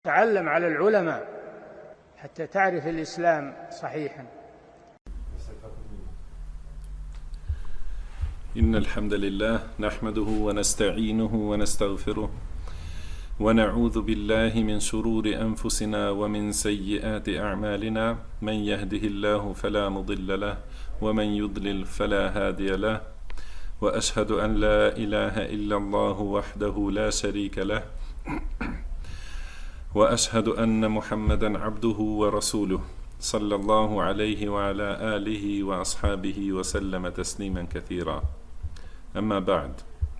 تعلم على العلماء حتى تعرف الإسلام صحيحا. إن الحمد لله نحمده ونستعينه ونستغفره ونعوذ بالله من شرور أنفسنا ومن سيئات أعمالنا من يهده الله فلا مضل له ومن يضلل فلا هادي له وأشهد أن لا إله إلا الله وحده لا شريك له وأشهد أن محمدا عبده ورسوله صلى الله عليه وعلى آله وأصحابه وسلم تسليما كثيرا. أما بعد.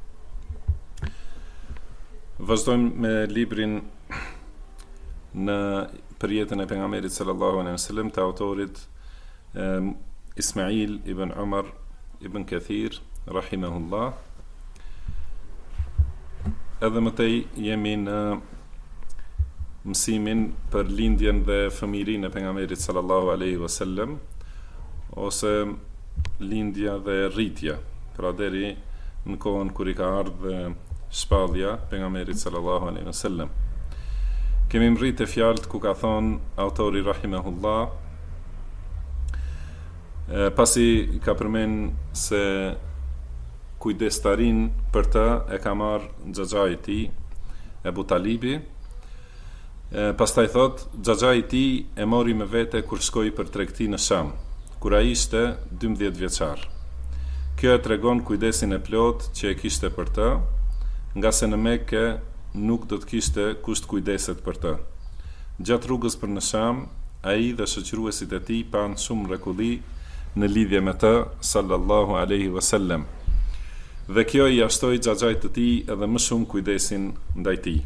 Vazhdojmë me librin në përjetën e pejgamberit sallallahu alaihi wasallam të autorit Ismail ibn Umar ibn Kathir rahimahullah. Edhe më tej jemi në mësimin për lindjen dhe fëmijërinë e pejgamberit sallallahu alaihi wasallam, ose lindja dhe rritja, pra deri në kohën kur I ka ardhur shpallja pejgamberit sallallahu alaihi wasallam. Kemi mbërritë fjalët ku ka thonë autori rahimahullah, pasi ka përmend se kujdestarin për të e ka marrë xhaxhai I tij Ebu Talibi. Pastaj thot, xhaxhai I tij e mori me vete kur shkoi për tregti në Sham, kur ai ishte 12 vjeçar. Kjo e tregon kujdesin e plot që e kishte për të, nga se në Mekë nuk do të kishte kusht kujdeset për të. Gjatë rrugës për në Sham, ai dhe shoqëruesit e tij panë shumë mrekulli në lidhje me të sallallahu alaihi wasallam. Dhe kjo I jashtoi xhaxhait të tij edhe më shumë kujdesin ndaj tij.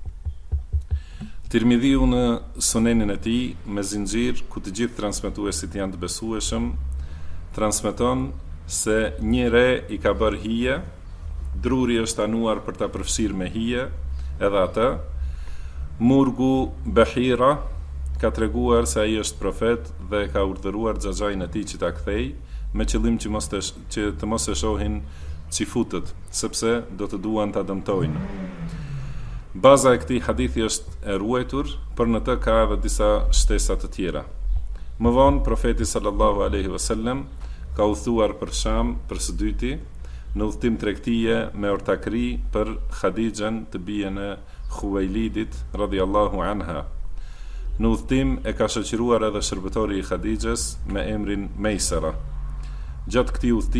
Tirmidhiu në sunenin e tij me zinxhir ku të gjithë transmetuesit janë të besueshëm, transmeton se një re I ka bërë hije, druri është anuar për ta përfshirë me hije, edhe atë. Murgu Bahira ka treguar se ai është profet dhe ka urdhëruar xhaxhain e tij që ta kthej, me qëllim që të mos e shohin çifutët, sepse do të duan ta dëmtojnë. Baza e këtij hadithi është e ruajtur, por në të ka edhe disa shtesa të tjera. Më vonë profeti sallallahu alaihi wasallam ka udhëtuar për Sham për së dyti në udhëtim tregtie me ortakri për Khadijën, të bijen e Khuwailidit radhiyallahu anha. Në udhëtim e ka shoqëruar edhe shërbëtori I Khadijës me emrin Meysara. Gjatë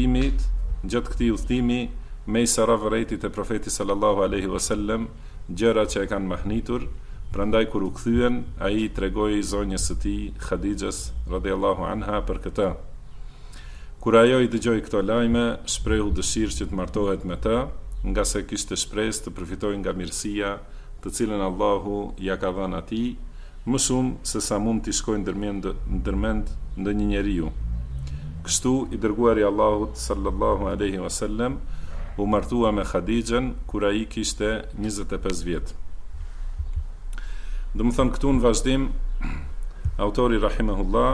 këtij udhëtimi Meysara vërejti te profeti sallallahu alaihi wasallam gjëra që e kanë mahnitur, prandaj kur u kthyen, ai I tregoi zonjës së tij Khadijës radhiyallahu anha për këtë. Kur ajo I dëgjoi këto lajme, shprehu dëshirë që të martohet me të, nga se kishte shpresë të përfitojë nga mirësia të cilën Allahu ja ka dhënë atij, më shumë se sa mund t'i shkojë ndërmend ndonjë njeriu. Kështu I dërguari I Allahut sallallahu alaihi wasallam u martua me Khadijën kur ai kishte 25 vjet. Do të thonë këtu në vazhdim, autori rahimahullah,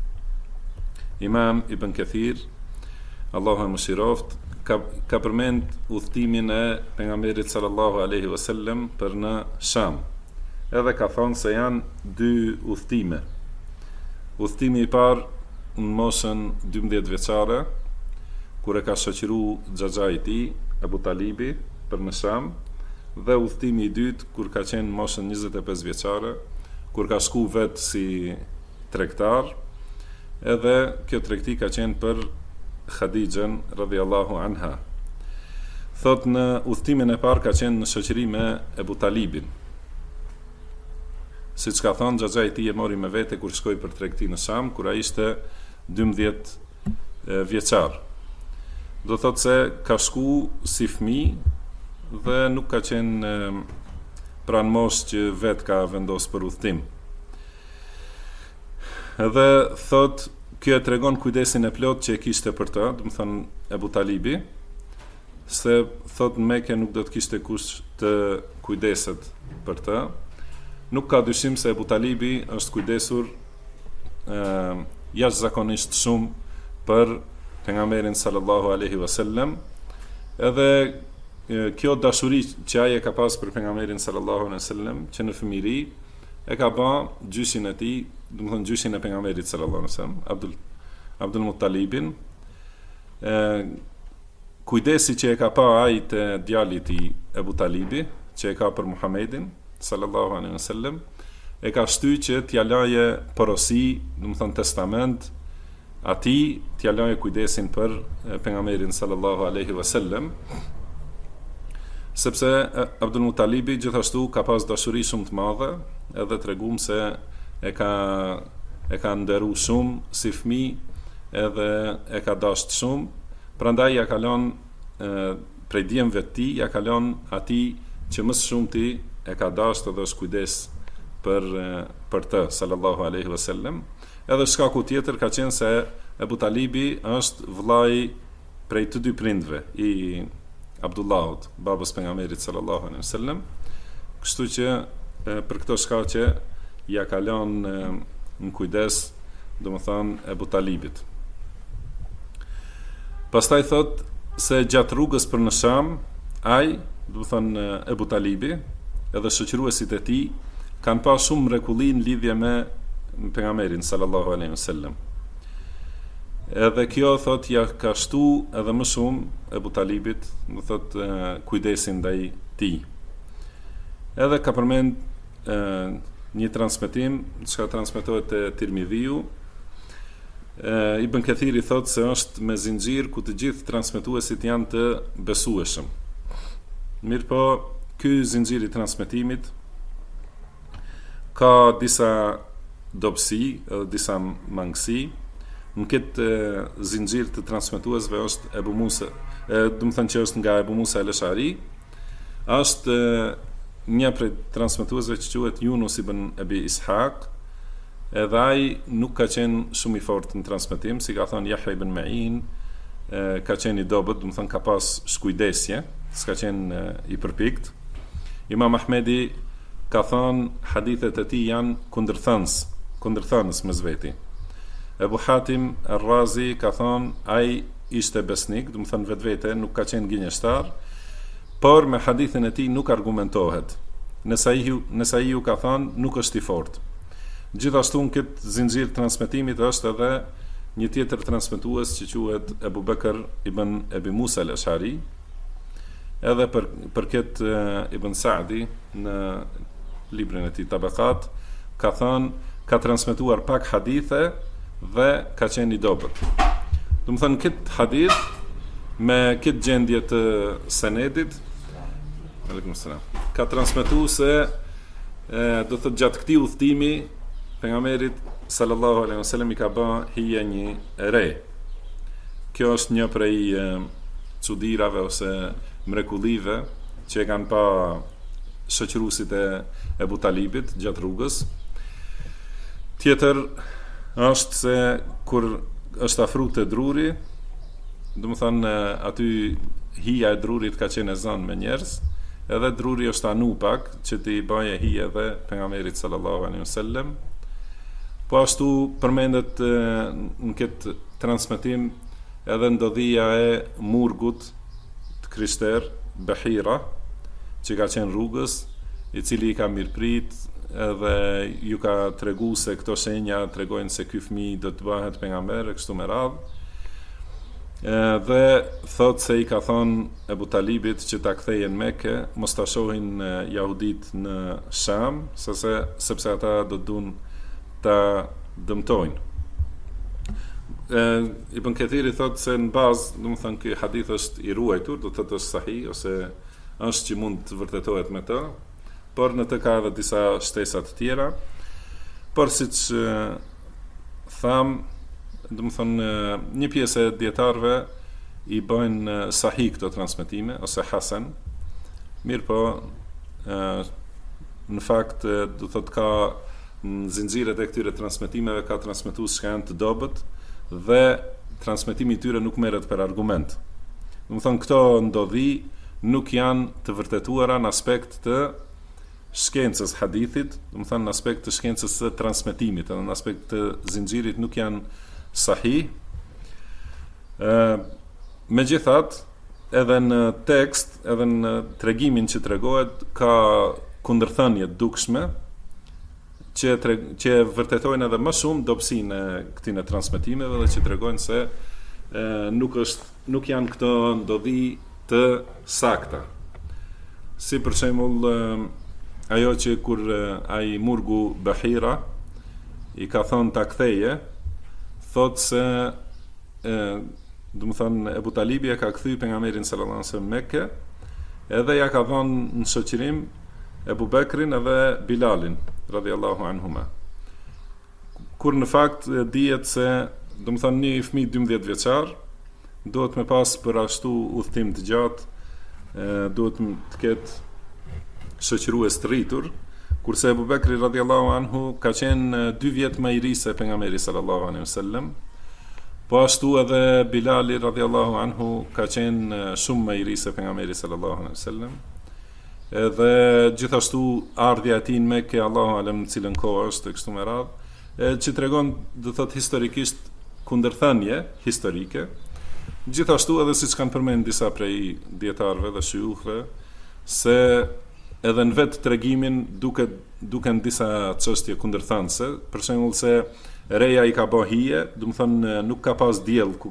Imam Ibn Kathir, Allahu e mëshiroft, ka përmend udhëtimin e pejgamberit sallallahu alaihi wasallam për në Sham. Edhe ka thonë se janë dy udhëtime. Udhëtimi I parë në moshën 12 vjeçare, kur e ka shoqëru xhaxhai I tij Ebu Talibi për në Sham, dhe udhëtimi I dytë kur ka qenë moshën 25 vjeçare, kur ka shku vetë si tregtar, edhe kjo tregti ka qenë për Khadijën radhiyallahu anha. Thot në udhëtimin e parë ka qenë në shoqëri me Ebu Talibin. Siç ka thonë, xhaxhai I tij e mori me vete kur shkoi për tregti në Sham, kur ai ishte 12 vjeçar. Do thot se ka shku si fëmijë dhe nuk ka qenë pranë moshë që vetë ka vendosur për udhëtim. Edhe thot, kjo e tregon kujdesin e plot që e kishte për të, do të thonë Ebu Talibi, se thot në Mekë nuk do të kishte kush të kujdeset për të. Nuk ka dyshim se Ebu Talibi është kujdesur jashtëzakonisht shumë për pejgamberin sallallahu alaihi wasallam, edhe kjo dashuri që ai e ka pas për pejgamberin sallallahu alaihi wasallam, që në fëmijëri e ka bë gjyshin e tij, do të thonë gjyshin e pejgamberit sallallahu alaihi wasallam, Abdul Muttalibin, kujdesi që e ka pa ai te djali i tij Ebu Talibi, që e ka për Muhamedin sallallahu alaihi wasallam, e ka shtyr që t'ia laje porosi, do të thonë testament, atij t'ia laje kujdesin për pejgamberin sallallahu alaihi wasallam, sepse Abdul Muttalibi gjithashtu ka pas dashuri shumë të madhe, edhe treguam se e ka nderu shumë si fëmijë, edhe e ka dashur shumë, prandaj ja ka lënë prej djemve të tij, ja ka lënë atij që më së shumti e ka dashur dhe është kujdes për të sallallahu alaihi wasallam. Edhe shkaku tjetër ka qenë se Ebu Talibi është vllai prej të dy prindve i Abdullahut, babës pejgamberit sallallahu alaihi wasallam. Kështu që për këtë shkaqe ja ka lënë në kujdes, domethënë Ebu Talibit. Pastaj thot se gjatë rrugës për në Sham, ai, domethënë Ebu Talibi, edhe shoqëruesit e tij kanë pas shumë mrekulli në lidhje me pejgamberin sallallahu alaihi wasallam. Edhe kjo thot ja ka shtu edhe më shumë Ebu Talibit, do thot kujdesin ndaj tij. Edhe ka përmend një transmetim që transmetohet te Tirmidhiu. Ibn Kathiri thot se është me zinxhir ku të gjithë transmetuesit janë të besueshëm. Mirpo ky zinxhir i transmetimit ka disa dobësi, edhe disa mangësi. Në këtë zinxhir të transmetuesve është Ebu Musa, do të thënë që është nga Ebu Musa al-Ash'ari, është një prej transmetuesve që quhet Yunus ibn Abi Ishaq, edhe ai nuk ka qenë shumë i fortë në transmetim, si ka thënë Yahya ibn Ma'in, ka qenë i dobët, do të thënë ka pas shkujdesje, s'ka qenë i përpikt. Imam Ahmedi ka thënë hadithet e tij janë kundërthënës mes veti. Ebu Hatim Ar-Razi ka thonë ai ishte besnik, do të thënë vetvete nuk ka qenë gënjeshtar, por me hadithin e tij nuk argumentohet. Nesaiu ka thonë nuk është i fortë. Gjithashtu në këtë zinxhir transmetimit është edhe një tjetër transmetues që quhet Ebu Bekr ibn Abi Musa al-Ash'ari, edhe për këtë Ibn Sa'di në librin e tij Tabaqat ka thënë ka transmetuar pak hadithe dhe ka qenë i dobët. Do të thënë këtë hadith me këtë gjendje të senedit, aleikum selam, ka transmetuar se do të thotë gjatë këtij udhtimi pejgamberit sallallahu alaihi wasallam i ka bën hije një re. Kjo është një prej çuditërave ose mrekullive që e kanë pa shoqëruesit e Ebu Talibit gjatë rrugës. Tjetër është se kur është afru te druri, do të thënë aty hija e drurit ka qenë e zënë me njerëz, edhe druri është anu pak që t'i baje hije edhe pejgamberit sallallahu alaihi wasallam. Po ashtu përmendet në këtë transmetim edhe ndodhia e murgut të krishter Bahira, që ka qenë rrugës, i cili i ka mirëprit edhe ju ka tregu se këto shenja tregojnë se ky fëmijë do të bëhet pejgamber e kështu me radhë. Dhe thot se i ka thonë Ebu Talibit që ta kthejë në Mekë, mos ta shohin jahudit në Sham, sepse ata do duan ta dëmtojnë. Ibn Kathiri thot se në bazë, do të thënë ky hadith është i ruajtur, do të thotë është sahih ose është që mund të vërtetohet me të, por në të ka edhe disa shtesa të tjera. Por siç tham, do të thonë një pjesë e dietarëve i bëjnë sahih këto transmetime ose hasan. Mirpo në fakt do thotë ka në zinxhiret e këtyre transmetimeve ka transmetues që janë të dobët dhe transmetimi i tyre nuk merret për argument. Do të thonë këto ndodhi nuk janë të vërtetuara në aspekt të shkencës hadithit, do të thënë në aspekt të shkencës së transmetimit, edhe në aspekt të zinxhirit nuk janë sahih. Megjithatë, edhe në tekst, edhe në tregimin që tregohet, ka kundërthënie dukshme që vërtetojnë edhe më shumë dobësinë e këtyre transmetimeve dhe që tregojnë se nuk janë këto ndodhi të sakta. Si për shembull ajo që kur ai Murgu Bahira i ka thonë ta ktheje, thotë se do të thonë Ebu Talibi e ka kthy pejgamberin sallallahu alaihi wasallam në Mekë, edhe ja ka dhënë në shoqërim Ebu Bekrin edhe Bilalin radhiyallahu anhuma. Kur në fakt dihet se do të thonë një fëmijë 12 vjeçar duhet me pas për ashtu udhtim të gjatë, duhet të ketë shoqërues të rritur, kurse Ebu Bekri radhiyallahu anhu ka qenë 2 vjet më i ri se pejgamberi sallallahu alaihi wasallam. Po ashtu edhe Bilali radhiyallahu anhu ka qenë shumë më i ri se pejgamberi sallallahu alaihi wasallam. Edhe gjithashtu ardhja e tij në Mekë, Allahu alem në cilën kohë është kështu me radhë, që tregon do thot historikisht kundërthënie historike. Gjithashtu edhe siç kanë përmendur disa prej dietarëve dhe shujuhve, se edhe në vetë tregimin duken disa çështje kundërthënëse, për shembull se reja i ka bë hije, do të thonë nuk ka pas diell ku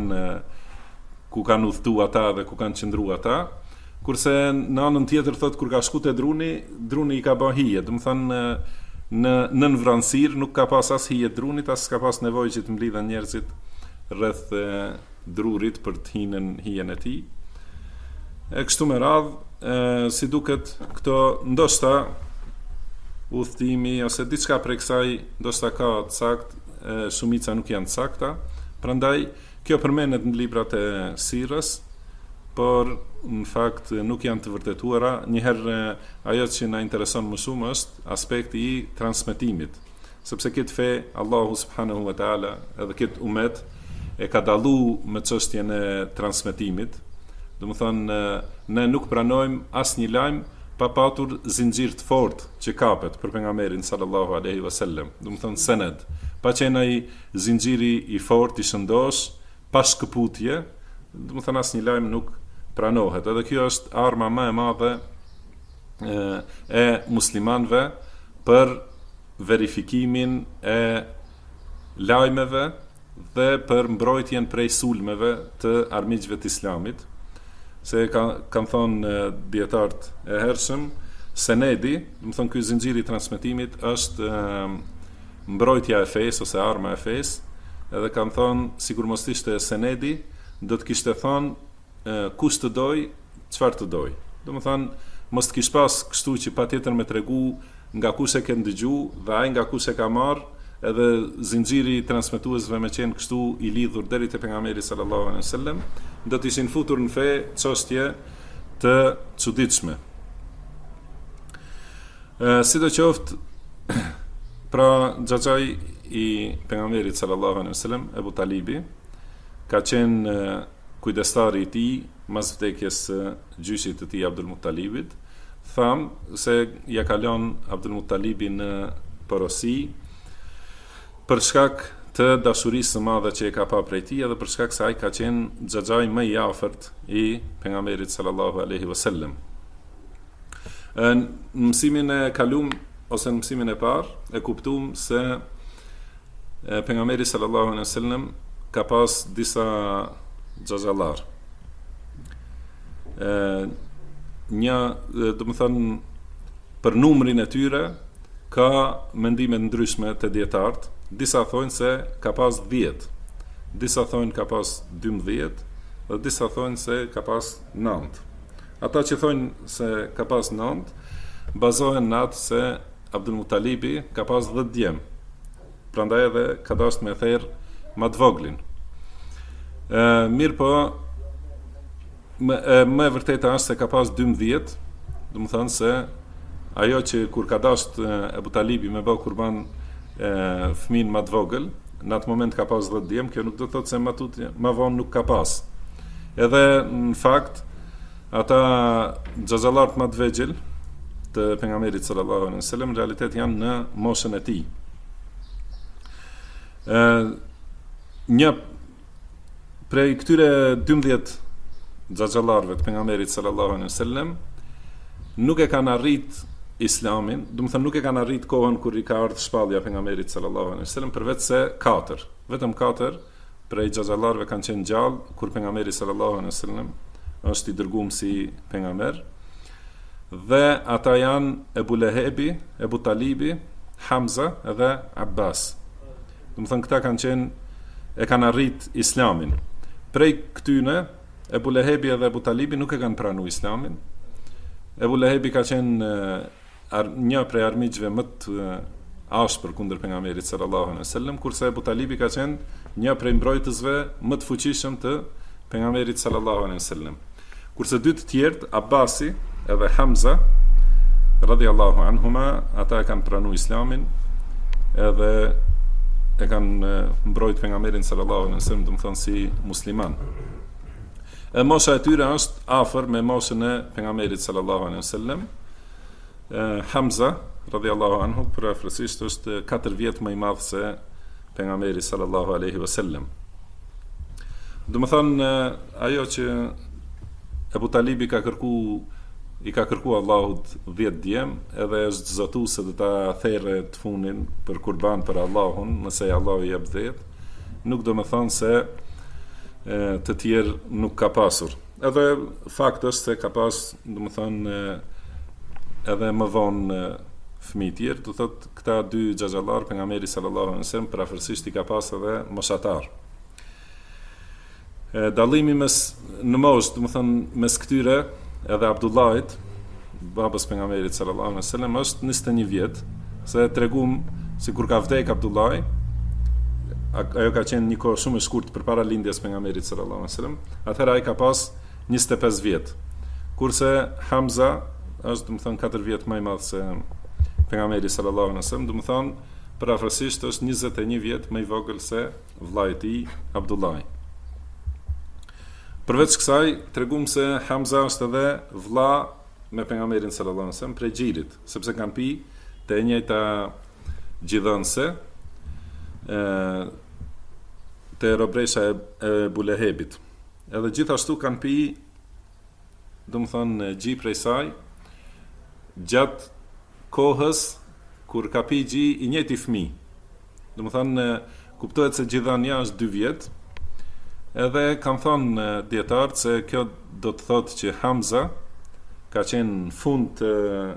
kanë udhëtuar ata dhe ku kanë qëndruar ata, kurse në anën tjetër thot kur ka shku te druni i ka bë hije, do të thonë në vranësir nuk ka pas as hije drunit, as ka pas nevojë që të mblidhen njerëzit rreth drurit për të hijen e tij. E kështu me radhë, si duket këto ndoshta udhtimi ose diçka prej kësaj ndoshta ka të saktë, shumica nuk janë të sakta. Prandaj kjo përmendet në librat e sirrës, por në fakt nuk janë të vërtetuara. Njëherë ajo që na intereson më shumë është aspekti i transmetimit, sepse këtë fe Allahu subhanahu wa taala edhe këtë umet e ka dallu me çështjen e transmetimit. Do të thonë ne nuk pranojmë asnjë lajm pa patur zinxhir të fortë që kapet për pejgamberin sallallahu alaihi wasallam. Do të thonë sened, pa qenë ai zinxhiri i fortë i shëndosh, pa shkëputje, do të thonë asnjë lajm nuk pranohet. Edhe kjo është arma më e madhe e muslimanëve për verifikimin e lajmeve dhe për mbrojtjen prej sulmeve të armiqve të Islamit. Se kanë thonë dietarët e hershëm, senedi, do të thonë ky zinxhiri i transmetimit është mbrojtja e fesë ose arma e fesë, edhe kanë thonë sikur mos ishte senedi, do të kishte thonë kush të doj, çfarë të doj. Do të thonë mos të kish pas kështu që patjetër me tregu nga kush e ke ndëgju dhe ai nga kush e ka marr, edhe zinxhiri i transmetuesve me qenë kështu i lidhur deri te pejgamberi sallallahu alaihi wasallam, do të ishin futur në fe çështje të çuditshme. Sidoqoftë, pra xhaxhai i pejgamberit sallallahu alaihi wasallam, Ebu Talibi, ka qenë kujdestari i tij mas vdekjes së gjyshit të tij Abdul Muttalibit. Tham se ja ka lënë Abdul Muttalibi në porosi për shkak të dashurisë së madhe që e ka pa prej tij, edhe për shkak se ai ka qenë xhaxhai më i afërt i pejgamberit sallallahu alaihi wasallam. Në mësimin e kaluam ose në mësimin e parë e kuptuam se pejgamberi sallallahu alaihi wasallam ka pas disa xhaxhallar. Një, do të thënë, për numrin e tyre ka mendime ndryshme të dietarët. Disa thonë se ka pas 10, disa thonë ka pas 12, dhe disa thonë se ka pas 9. Ata që thonë se ka pas 9, bazohen në atë se Abdul Muttalibi ka pas 10 djem, prandaj edhe ka dashur me therr më të voglin. Mirë po, më e vërteta është se ka pas 12, do të thonë se ajo që kur ka dashur Ebu Talibi me bë kurban fëmin më të vogël, në atë moment ka pas 10 djem, kjo nuk do të thotë se më vonë nuk ka pas. Edhe në fakt ata xhaxhallarët më të vegjël të pejgamberit sallallahu alaihi wasallam në realitet janë në moshën e tij. Një prej këtyre 12 xhaxhallarëve të pejgamberit sallallahu alaihi wasallam nuk e kanë arrit Islamin, do të thënë nuk e kanë arrit kohën kur i ka ardhur shpallja pejgamberit sallallahu alaihi wasallam, përveç se 4, vetëm 4 prej xhaxhallarëve kanë qenë gjallë kur pejgamberi sallallahu alaihi wasallam është i dërguar si pejgamber. Dhe ata janë Ebu Lehebi, Ebu Talibi, Hamza edhe Abbas. Do të thënë këta kanë qenë e kanë arrit Islamin. Prej këtyne Ebu Lehebi edhe Ebu Talibi nuk e kanë pranuar Islamin. Ebu Lehebi ka qenë një prej armiqve më të ashpër kundër pejgamberit sallallahu alaihi wasallam, kurse Ebu Talibi ka qenë një prej mbrojtësve më të fuqishëm të pejgamberit sallallahu alaihi wasallam. Kurse dy të tjerë, Abbasi edhe Hamza radhiyallahu anhuma, ata e kanë pranuar Islamin edhe e kanë mbrojt pejgamberin sallallahu alaihi wasallam, do të thonë si musliman. E mosha e tyre është afër me moshën e pejgamberit sallallahu alaihi wasallam. Hamza radhiyallahu anhu përafërsisht është 4 vjet më i madh se pejgamberi sallallahu alaihi wasallam. Do të thonë ajo që Ebu Talibi i ka kërku Allahut 10 djem, edhe është zotu se do ta therrë të funin për kurban për Allahun, nëse Allahu i jep 10, nuk do të thonë se të tjerë nuk ka pasur. Edhe fakt është se ka pas, do të thonë edhe më vonë fëmijë tjerë, do thotë këta dy xhaxhallar pejgamberi sallallahu alaihi wasallam përafërsisht i ka pas edhe moshatar. Dallimi në moshë, do të thonë mes këtyre edhe Abdullahit, babës pejgamberit sallallahu alaihi wasallam, është 21 vjet, se tregum se kur ka vdek Abdullahi, ajo ka qenë një kohë shumë e shkurtër përpara lindjes pejgamberit sallallahu alaihi wasallam, atëherë ai ka pas 25 vjet. Kurse Hamza është, do të thonë, 4 vjet më i madh se pejgamberi sallallahu alaihi wasallam, do të thonë përafërsisht është 21 vjet më i vogël se vllai i tij Abdullahi. Përveç kësaj, tregum se Hamza është edhe vlla me pejgamberin sallallahu alaihi wasallam prej xhirit, sepse kanë pi te e njëjta gjithënse te robresha e Bulehebit. Edhe gjithashtu kanë pi, do të thonë, gji prej saj gjatë kohës kur ka pi gji i njëjti fëmijë. Do të thonë, kuptohet se gjithënia është 2 vjet. Edhe kam thonë dietarët se kjo do të thotë që Hamza ka qenë në fund të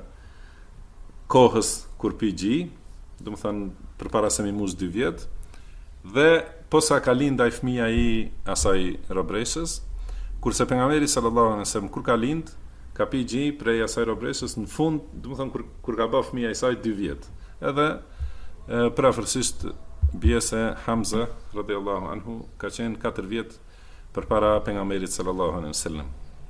kohës kur pi gji, do të thonë përpara se mi mush 2 vjet, dhe posa ka lind ai fëmia i asaj robreshës, kurse pejgamberi sallallahu alaihi wasallam kur ka lind, ka pi gji prej asaj robreshës në fund, do të thonë kur ka bë fëmia i saj 2 vjet. Edhe përafërsisht bie se Hamza radhiyallahu anhu ka qenë 4 vjet përpara pejgamberit sallallahu alaihi wasallam.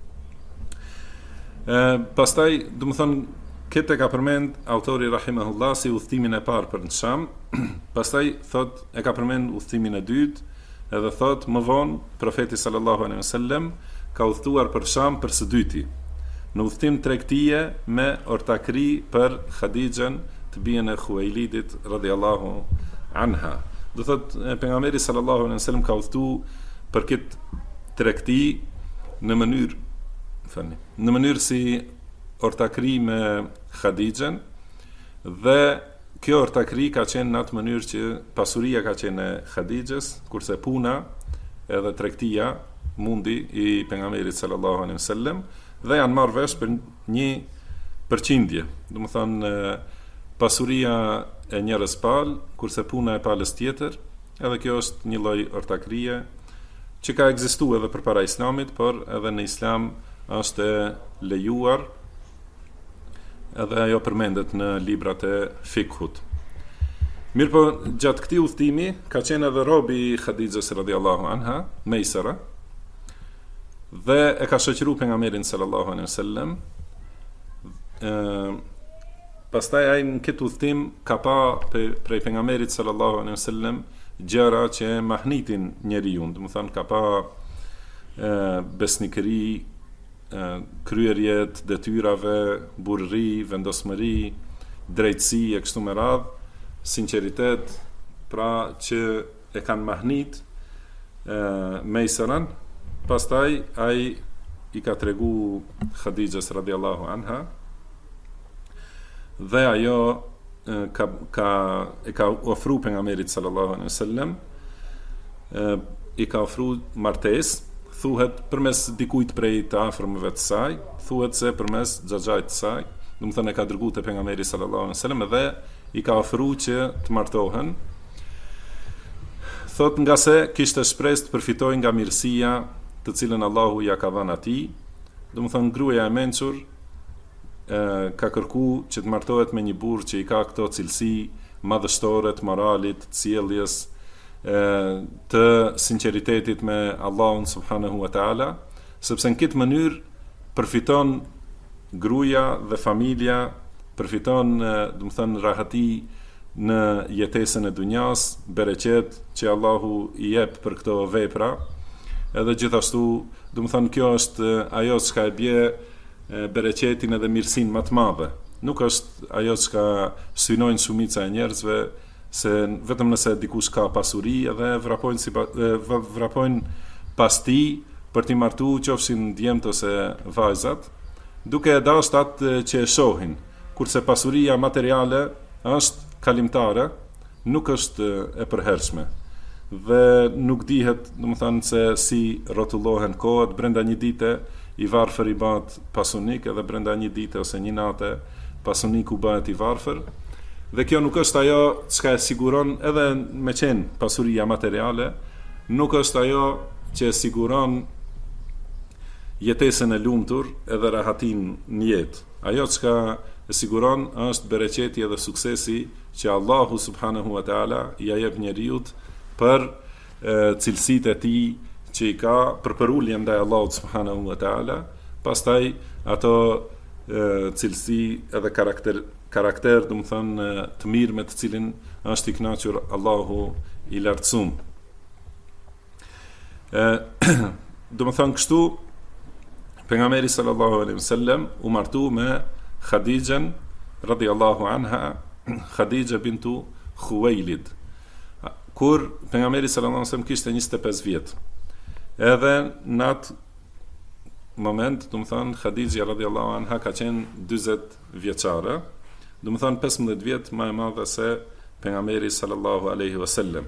Pastaj, do të thonë, këtë ka përmend autori rahimahullah si udhtimin e parë për në Sham, pastaj thot e ka përmend udhtimin e dytë, edhe thot më vonë profeti sallallahu alaihi wasallam ka udhtuar për Sham për së dyti, në udhtim tregtie me ortakri për Khadijën, të bijën e Khuwailidit radhiyallahu anha. Do thot pejgamberi sallallahu alaihi wasallam ka udhtuar për këtë tregti në mënyrë si ortakri me Khadijën, dhe kjo ortakri ka qenë në atë mënyrë që pasuria ka qenë e Khadijës, kurse puna edhe tregtia mundi i pejgamberit sallallahu alaihi wasallam, dhe janë marrë vesh për një përqindje. Do të thonë pasuria e njërës palë, kurse puna e palës tjetër, edhe kjo është një lloj ortakrie që ka ekzistuar edhe përpara Islamit, por edhe në Islam është e lejuar, edhe ajo përmendet në librat e fikhut. Mirëpo, gjatë këtij udhtimi ka qenë edhe robi i Khadijës radhiyallahu anha, Meisara, dhe e ka shoqëruar pejgamberin sallallahu alaihi wasallam. Pastaj ai në këtë udhtim ka pa prej pejgamberit sallallahu alaihi wasallam gjëra që mahnitin njeriu, do të thonë ka pa besnikëri, kryerje të detyrave, burri, vendosmëri, drejtësi e kështu me radhë, sinqeritet, pra që e kanë mahnit Meisaran. Pastaj ai i ka tregu Khadijës radhiyallahu anha, dhe ajo ka ofru pejgamberit sallallahu alaihi wasallam, i ka ofru martesë, thuhet përmes dikujt prej të afërmëve të saj, thuhet se përmes xhaxhait të saj, do të thënë e ka dërguar te pejgamberi sallallahu alaihi wasallam dhe i ka ofruar që të martohen. Thot nga se kishte shpresë të përfitojë nga mirësia të cilën Allahu ja ka dhënë atij, do të thënë gruaja e mençur ka kërkuar që të martohet me një burr që i ka këto cilësi madhështore të moralit, të sjelljes, të sinqeritetit me Allahun subhanahu wa taala, sepse në këtë mënyrë përfiton gruaja dhe familja, përfiton, do të thënë, rahati në jetesën e dunjas, bereqet që Allahu i jep për këto vepra, edhe gjithashtu, do të thënë, kjo është ajo që e bje bereqetin edhe mirësinë më të madhe. Nuk është ajo që synojnë shumica e njerëzve, se vetëm nëse dikush ka pasuri edhe vrapojnë pas tij për t'i martuar qofshin djemt ose vajzat, duke e dashur atë që e shohin, kurse pasuria materiale është kalimtare, nuk është e përhershme. Dhe nuk dihet, domethënë, se si rrotullohen kohët, brenda një dite i varfër i bëhet pasunik, edhe brenda një dite ose një nate pasuniku bëhet i varfër. Dhe kjo nuk është ajo që e siguron, edhe me qenë pasuria materiale, nuk është ajo që e siguron jetesën e lumtur edhe rahatin në jetë. Ajo që e siguron është bereqeti edhe suksesi që Allahu subhanahu wa taala ja jep njeriut për cilësitë e tij që i ka përpërulje ndaj Allahut subhanahu wa taala, pastaj ato cilësi edhe karakter, do të thënë, të mirë me të cilin është i kënaqur Allahu i lartësuar. Do të thënë kështu, pejgamberi sallallahu alaihi wasallam u martu me Khadijën radhiyallahu anha, Khadija bintu Khuwailid, kur pejgamberi sallallahu alaihi wasallam kishte 25 vjet. Edhe në atë moment, do të thënë, Khadija radhiyallahu anha ka qenë 40 vjeçare, do të thënë 15 vjet më e madhe se pejgamberi sallallahu alaihi wasallam.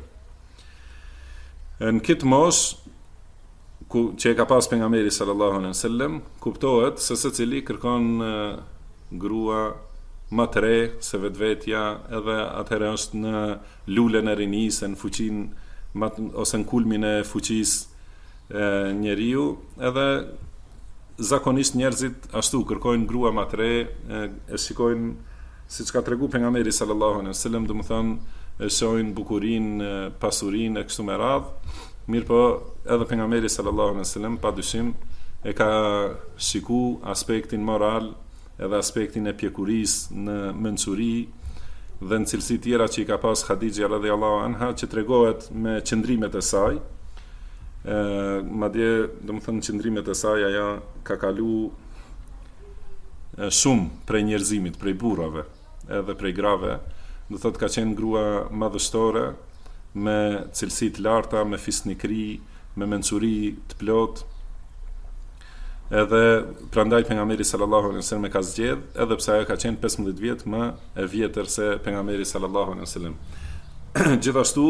Në këtë moshë që e ka pas pejgamberi sallallahu alaihi wasallam, kuptohet se secili kërkon grua më të re se vetvetja, edhe atëherë është në lulen e rinisë, në fuqinë ose në kulmin e fuqisë njeriu, edhe zakonisht njerëzit ashtu kërkojnë grua më të re, e shikojnë siç ka tregu pejgamberi sallallahu alaihi wasallam, do të thonë, e shohin bukurinë, pasurinë e kështu me radhë. Mirpo edhe pejgamberi sallallahu alaihi wasallam padyshim e ka shiku aspektin moral edhe aspektin e pjekurisë në mençuri dhe në cilësi tjera që i ka pas Khadija radhiyallahu anha, që tregohet me qëndrimet e saj. Madje, do të thënë, qëndrimet e saj ajo ka kalu shumë prej njerëzimit, prej burrave, edhe prej grave, do thotë ka qenë grua madhështore, me cilësi të larta, me fisnikri, me mençuri të plotë. Edhe prandaj pejgamberi sallallahu alaihi wasallam e ka zgjedh, edhe pse ajo ka qenë 15 vjet më e vjetër se pejgamberi sallallahu alaihi wasallam. Gjithashtu,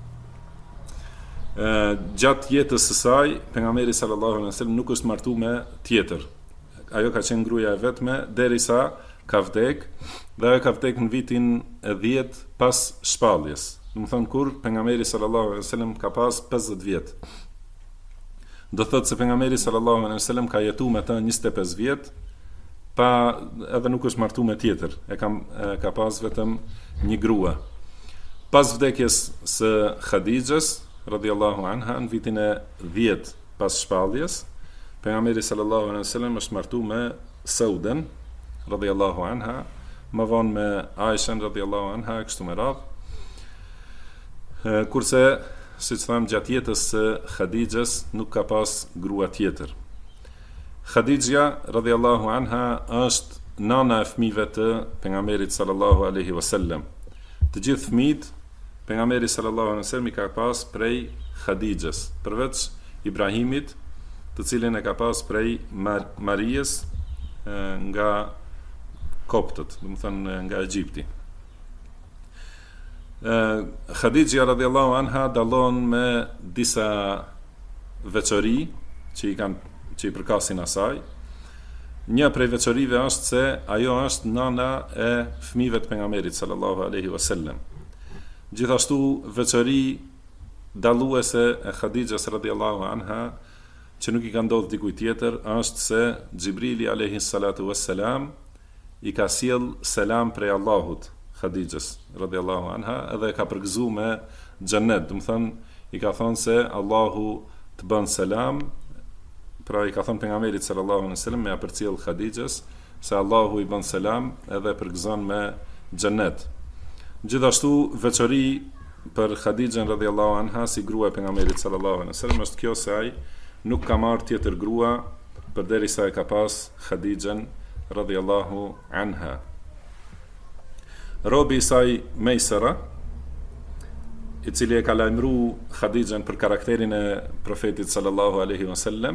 gjatë jetës së saj, pejgamberi sallallahu alaihi wasallam nuk është martu me tjetër. Ajo ka qenë gruaja e vetme derisa ka vdek, dhe ajo ka vdek në vitin e 10 pas shpalljes. Do të thonë, kur pejgamberi sallallahu alaihi wasallam ka pas 50 vjet. Do thotë se pejgamberi sallallahu alaihi wasallam ka jetuar me të 25 vjet, pa edhe nuk është martu me tjetër. Ka pas vetëm një grua. Pas vdekjes së Khadijës radhiyallahu anha, në vitin e 10 pas shpalljes, pejgamberi sallallahu alaihi wasallam është martu me Saudan radhiyallahu anha, më vonë me Aisha radhiyallahu anha, kështu me radhë. Kurse, siç thamë, gjatë jetës së Khadijës nuk ka pas grua tjetër. Khadija radhiyallahu anha është nana e fëmijëve të pejgamberit sallallahu alaihi wasallam. Të gjithë fëmijët pejgamberi sallallahu alaihi wasallam i ka pas prej Khadijës, përveç Ibrahimit, të cilin e ka pas prej Marijes nga koptët, do të thënë nga Egjipti. Khadijja radhiyallahu anha dallon me disa veçori që i përkasin asaj. Një prej veçorive është se ajo është nana e fëmijëve të pejgamberit sallallahu alaihi wasallam. Gjithashtu veçori dalluese e Khadijjas radhiyallahu anha që nuk i ka ndodhur dikujt tjetër është se Xhibrili alayhi salatu wassalam i ka sjell selam prej Allahut Khadijjas radhiyallahu anha edhe ka përgëzuar me xhennet, do të thonë i ka thonë se Allahu të bën selam, pra i ka thonë pejgamberit sallallahu alaihi wasallam me përcjell Khadijjas se Allahu i bën selam edhe përgëzon me xhennet. Gjithashtu veçori për Khadijën radhiyallahu anha si grua e pejgamberit sallallahu alaihi wasallam është kjo se ai nuk ka marrë tjetër grua përderisa e ka pas Khadijën radhiyallahu anha. Robi i saj Mejsera, i cili e ka lajmëruar Khadijën për karakterin e profetit sallallahu alaihi wasallam,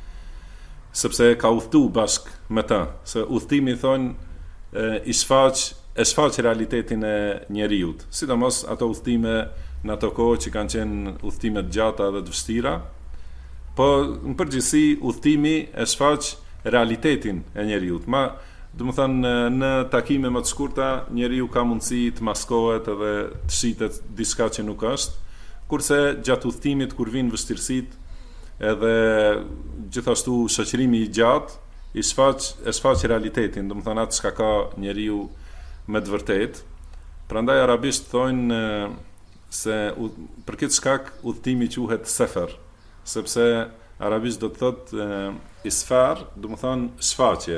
sepse ka udhëtu bashk me ta, se udhëtimi thonë e shfaq realitetin e njeriut, sidomos ato udhëtime në ato kohë që kanë qenë udhëtime të gjata dhe të vështira, po në përgjithësi udhëtimi e shfaq realitetin e njeriut. Do të thënë në takime më të shkurta njeriu ka mundësi të maskohet edhe të shitet diçka që nuk është, kurse gjatë udhëtimit kur vinë vështirësitë edhe gjithashtu shoqërimi i gjatë e shfaq realitetin, do të thënë atë çka ka njeriu me të vërtetë. Prandaj arabisht thonë se për këtë shkak udhëtimi quhet sefer, sepse arabisht do të thotë isfar, do të thonë shfaqje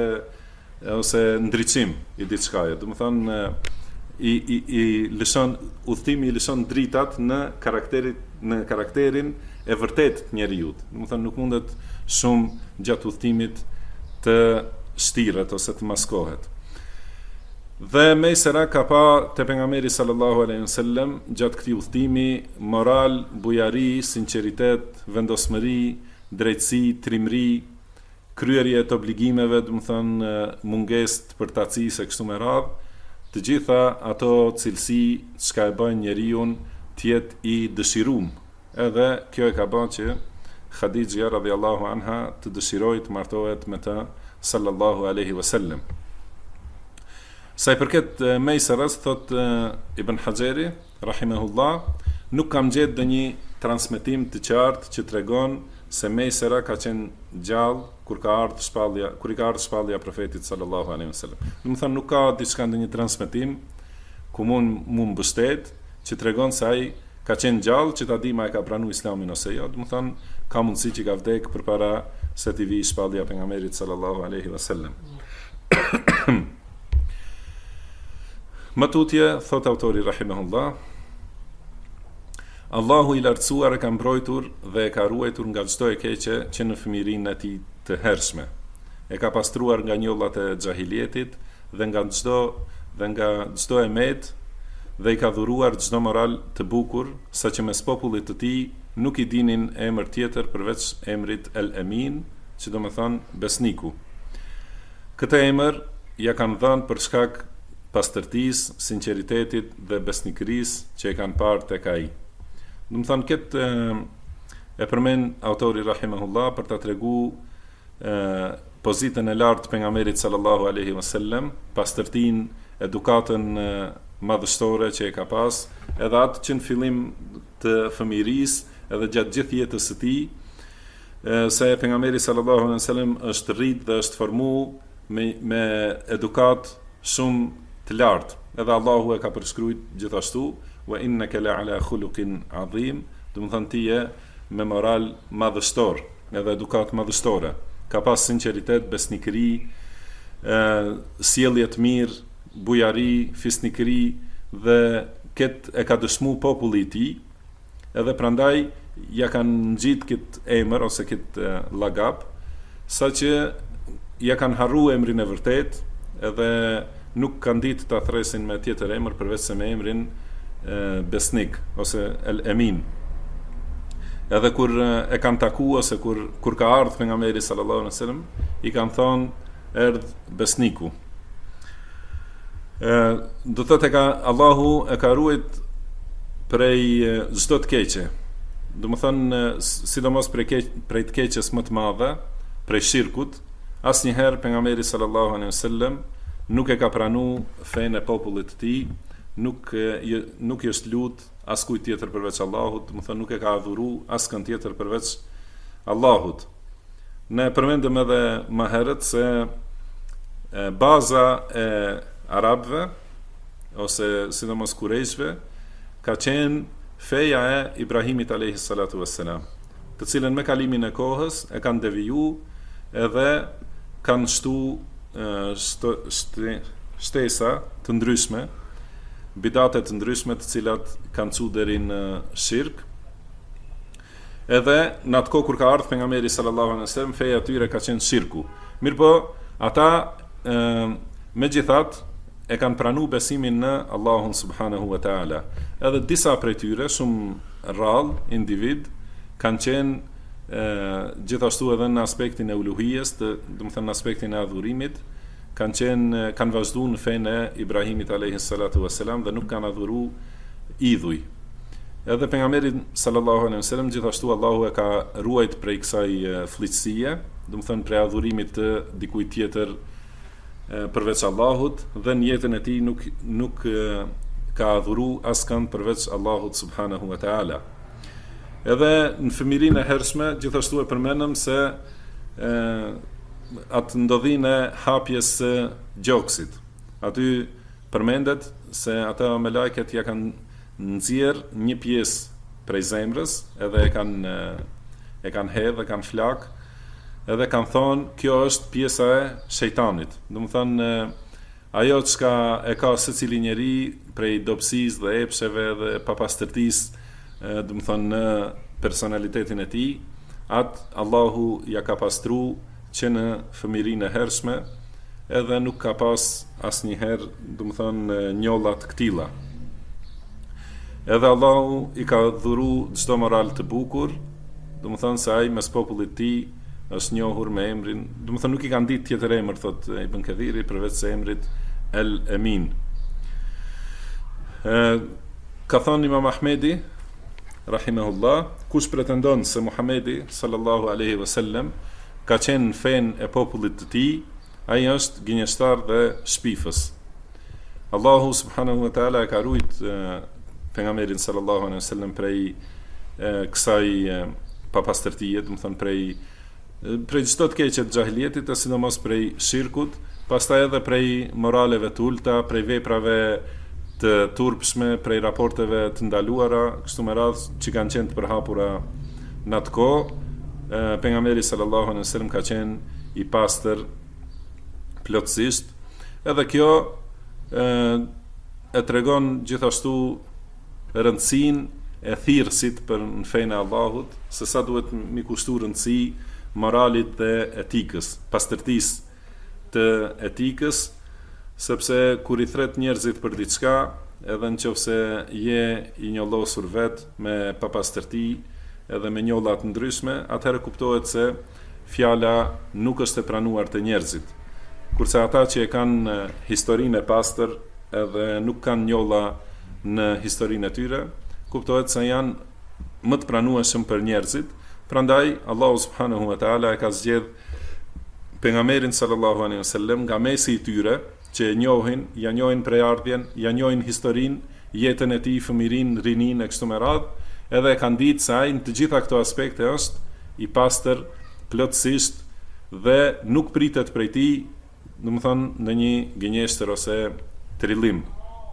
ose ndriçim i diçkaje. Do të thonë i lëshon udhëtimi i lëshon dritat në karakterin e vërtetë të njeriu. Do të thonë nuk mundet shumë gjatë udhëtimit të shtiret ose të maskohet. Dhe Mejsera ka pa te pejgamberi sallallahu alaihi wasallam gjatë këtij udhëtimi moral, bujari, sinqeritet, vendosmëri, drejtësi, trimëri, kryerje të obligimeve, do të thonë mungesë të përtacisë e kështu me radhë, të gjitha ato cilësi që e bën njeriu të jetë i dëshiruar. Edhe kjo e ka bën që Khadijja radhiyallahu anha të dëshirojë të martohet me të sallallahu alaihi wasallam. Sa i përket Mejseras, thot Ibn Hajeri rahimahullah, nuk kam gjetë ndonjë transmetim të qartë që tregon se Mejsera ka qenë gjallë kur i ka ardhur shpallja profetit sallallahu alaihi wasallam. Do të thonë nuk ka diçka ndonjë transmetim ku mund mbështet që tregon se ai ka qenë gjallë që ta di ma e ka pranuar Islamin ose jo. Do të thonë ka mundësi që ka vdek përpara se të vijë shpallja pejgamberit sallallahu alaihi wasallam. Më tutje, thot autori rahimahullah, Allahu i lartësuar e ka mbrojtur dhe e ka ruajtur nga çdo e keqe që në fëmijërinë e tij të hershme. E ka pastruar nga njollat e xahilietit dhe nga çdo emet dhe i ka dhuruar çdo moral të bukur, saqë mes popullit të tij nuk i dinin emër tjetër përveç emrit El Emin, që do të thonë besniku. Këtë emër ja kanë dhënë për shkak pastërtisë, sinqeritetit dhe besnikërisë që e kanë parë tek ai. Do të thonë këtë e përmend autori rahimahullah për ta treguar pozitën e lartë pejgamberit sallallahu alaihi wasallam, pastërtinë, edukatën madhështore që e ka pas, edhe atë që në fillim të fëmijërisë edhe gjatë gjithë jetës së tij, se pejgamberi sallallahu alaihi wasallam është rrit dhe është formuar me edukat shumë të lartë. Edhe Allahu e ka përshkruajtur gjithashtu wa innaka la ala khuluqin adhim, do të thonë ti je me moral madhështor, edhe edukat madhështore. Ka pas sinqeritet, besnikëri, sjellje të mirë, bujari, fisnikëri dhe këtë e ka dëshmu populli i tij, edhe prandaj ja kanë ngjit këtë emër ose këtë lagab, saqë ja kanë harruar emrin e vërtet, edhe nuk kanë ditë ta thresin me tjetër emër përveç se me emrin besnik ose El Emin. edhe kur e kanë taku ose kur ka ardhur pejgamberi sallallahu alaihi wasallam, i kanë thonë erdh besniku. Do thotë Allahu e ka ruajt prej çdo të keqe. Do të thonë sidomos prej të keqes më të madhe, prej shirkut. Asnjëherë pejgamberi sallallahu alaihi wasallam nuk e ka pranuar fenë e popullit të tij, nuk i është lut askujt tjetër përveç Allahut, do të thonë nuk e ka adhuru askën tjetër përveç Allahut. Ne përmendëm edhe më herët se baza e arabëve ose sidomos kurejshve ka qenë feja e Ibrahimit alayhi salatu wassalam, të cilën me kalimin e kohës e kanë deviju edhe kanë shtu shtesa të ndryshme, bidate të ndryshme të cilat kanë çu deri në shirk. Edhe në atë kohë kur ka ardhur pejgamberi sallallahu alaihi wasallam, feja e tyre ka qenë shirku. Mirpo ata megjithatë e kanë pranuar besimin në Allahun subhanahu wa taala. Edhe disa prej tyre, shumë rrallë individ, kanë qenë gjithashtu edhe në aspektin e uluhijes, do të thënë në aspektin e adhurimit, kanë vazhduar në fenë e Ibrahimit alayhi salatu wassalam dhe nuk kanë adhuru idhuj. Edhe pejgamberi sallallahu alaihi wasallam gjithashtu Allahu e ka ruajt prej kësaj fllitësie, do të thënë prej adhurimit të dikujt tjetër përveç Allahut, dhe në jetën e tij nuk ka adhuru askën përveç Allahut subhanahu wa taala. Edhe në fëmirinë e hershme gjithashtu e përmendëm se atë ndodhin e hapjes së gjoksit. Aty përmendet se ata me lajket ja kanë nxjerr një pjesë prej zemrës, edhe e kanë hedhë, e kanë flak, edhe kanë thonë kjo është pjesa e shejtanit. Do të thonë ajo çka e ka secili njeri prej dobësisë dhe epsheve dhe papastërtisë, do të thonë në personalitetin e tij, atë Allahu ja ka pastru që në fëmirinë e hershme, edhe nuk ka pas asnjëherë, do të thonë njolla të këtilla. Edhe Allahu i ka dhuru çdo moral të bukur, do të thonë se ai mes popullit të tij është njohur me emrin, do të thonë nuk i kanë ditë tjetër emër, thot Ibn Kathiri, përveç se emrit El Emin. Ka thënë Imam Ahmedi rahimahullah, kush pretendon se Muhamedi sallallahu alaihi wasallam ka qenë në fenë e popullit të tij, ai është gënjeshtar dhe shpifës. Allahu subhanahu wa taala e ka ruajt pejgamberin sallallahu alaihi wasallam prej kësaj papastërtie, do të thonë prej çdo të keqe të xahiliyetit, e sidomos prej shirkut, pastaj edhe prej moraleve të ulta, prej veprave të turpshme, prej raporteve të ndaluara, kështu me radhë që kanë qenë të përhapura në atë kohë. Pejgamberi sallallahu alaihi wasallam ka qenë i pastër plotësisht, edhe kjo e tregon gjithashtu rëndësinë e thirrësit për në fenë e Allahut, se sa duhet mi kushtu rëndësi moralit dhe etikës, pastërtisë të etikës, sepse kur i thret njerëzit për diçka, edhe nëse je i njollosur vet me papastërti edhe me njolla të ndryshme, atëherë kuptohet se fjala nuk është e pranuar te njerëzit. Kurse ata që e kanë historinë e pastër edhe nuk kanë njolla në historinë e tyre, kuptohet se janë më të pranueshëm për njerëzit. Prandaj Allahu subhanahu wa taala e ka zgjedh pejgamberin sallallahu alaihi wasallam nga mesi i tyre, që ja njohin prejardhjen, ja njohin historinë, jetën e tij, fëmirinë, rininë e kështu me radhë, edhe e kanë ditë se ai në të gjitha këto aspekte është i pastër plotësisht dhe nuk pritet prej tij, domethënë në një gënjeshtër ose trillim.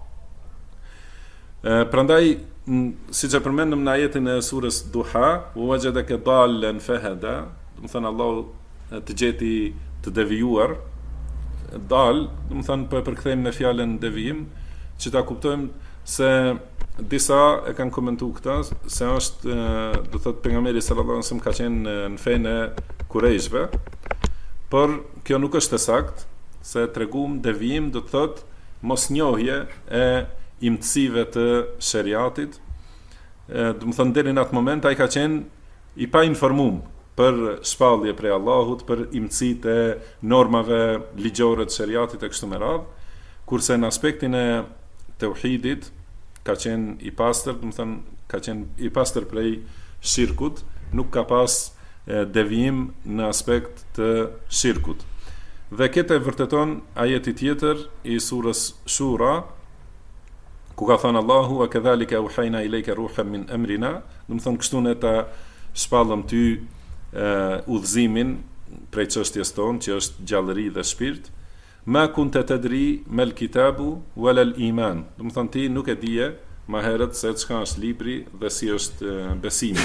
Prandaj, siç e përmendëm në ajetin e surës Duha, wajadaka dallan fahada, domethënë Allahu të gjeti të devijuar, dal, domethënë po e përkthejmë në fjalën devijim, që ta kuptojmë se disa e kanë komentuar këtë, se është, do thotë pejgamberi sallallahu alajhi wasallam ka qenë në fenë e kurejshve, por kjo nuk është e saktë, se tregum devijim do të thotë mosnjohje e imtësive të shariatit. Do të thonë deri në atë moment ai ka qenë i pa informum për shpallje prej Allahut, për imëcit e normave ligjore të shariatit e kështu me radhë, kurse në aspektin e tauhidit ka qenë i pastër, do të thënë ka qenë i pastër prej shirkut, nuk ka pas devijim në aspekt të shirkut. Dhe këtë e vërteton ajeti tjetër i surës Shura, ku ka thënë Allahu wa kadhalika auhayna ilayka ruhan min amrina, do të thënë kështu ne ta shpallëm ty udhëzimin prej çështjes tonë, që është gjallëri dhe shpirt. Ma kunta tadri mal kitabu wala al iman, do të thënë ti nuk e dije më herët se çka është libri dhe si është besimi.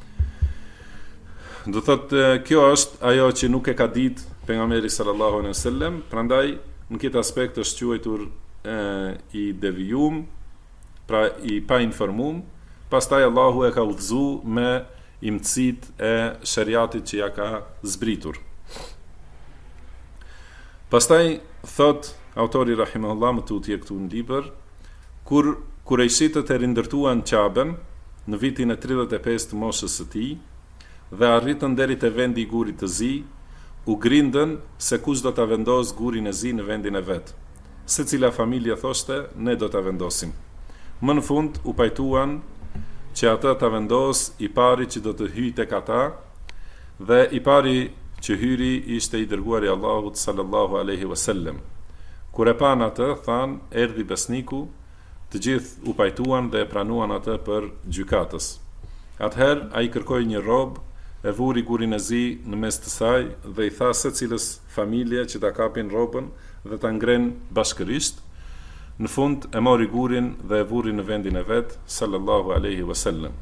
Do thotë kjo është ajo që nuk e ka ditë pejgamberi sallallahu alaihi wasallam, prandaj në këtë aspekt është quajtur i devijum, pra i pa informum. Pastaj Allahu e ka udhëzu me imëcit e shariatit që ja ka zbritur. Pastaj thot autori rahimahullah më tutje këtu në libër, kur kurejshitët e rindërtuan Qaben në vitin e 35 të moshës së tij dhe arritën deri te vendi i gurit të zi, u grindën se kush do ta vendos gurin e zi në vendin e vet. Secila familje thoshte, ne do ta vendosim. Më në fund u pajtuan që ata ta vendos i pari që do të hyjë tek ata, dhe i pari që hyri ishte i dërguari i Allahut sallallahu alaihi wasallam. Kur e pan atë, than, erdhi besniku, të gjithë u pajtuan dhe e pranuan atë për gjykatës. Atëherë ai kërkoi një robë, e vuri gurin e zi në mes të saj dhe i tha secilës familje që ta kapin robën dhe ta ngren bashkërisht. Në fund e mori gurin dhe e vuri në vendin e vet sallallahu alaihi wasallam.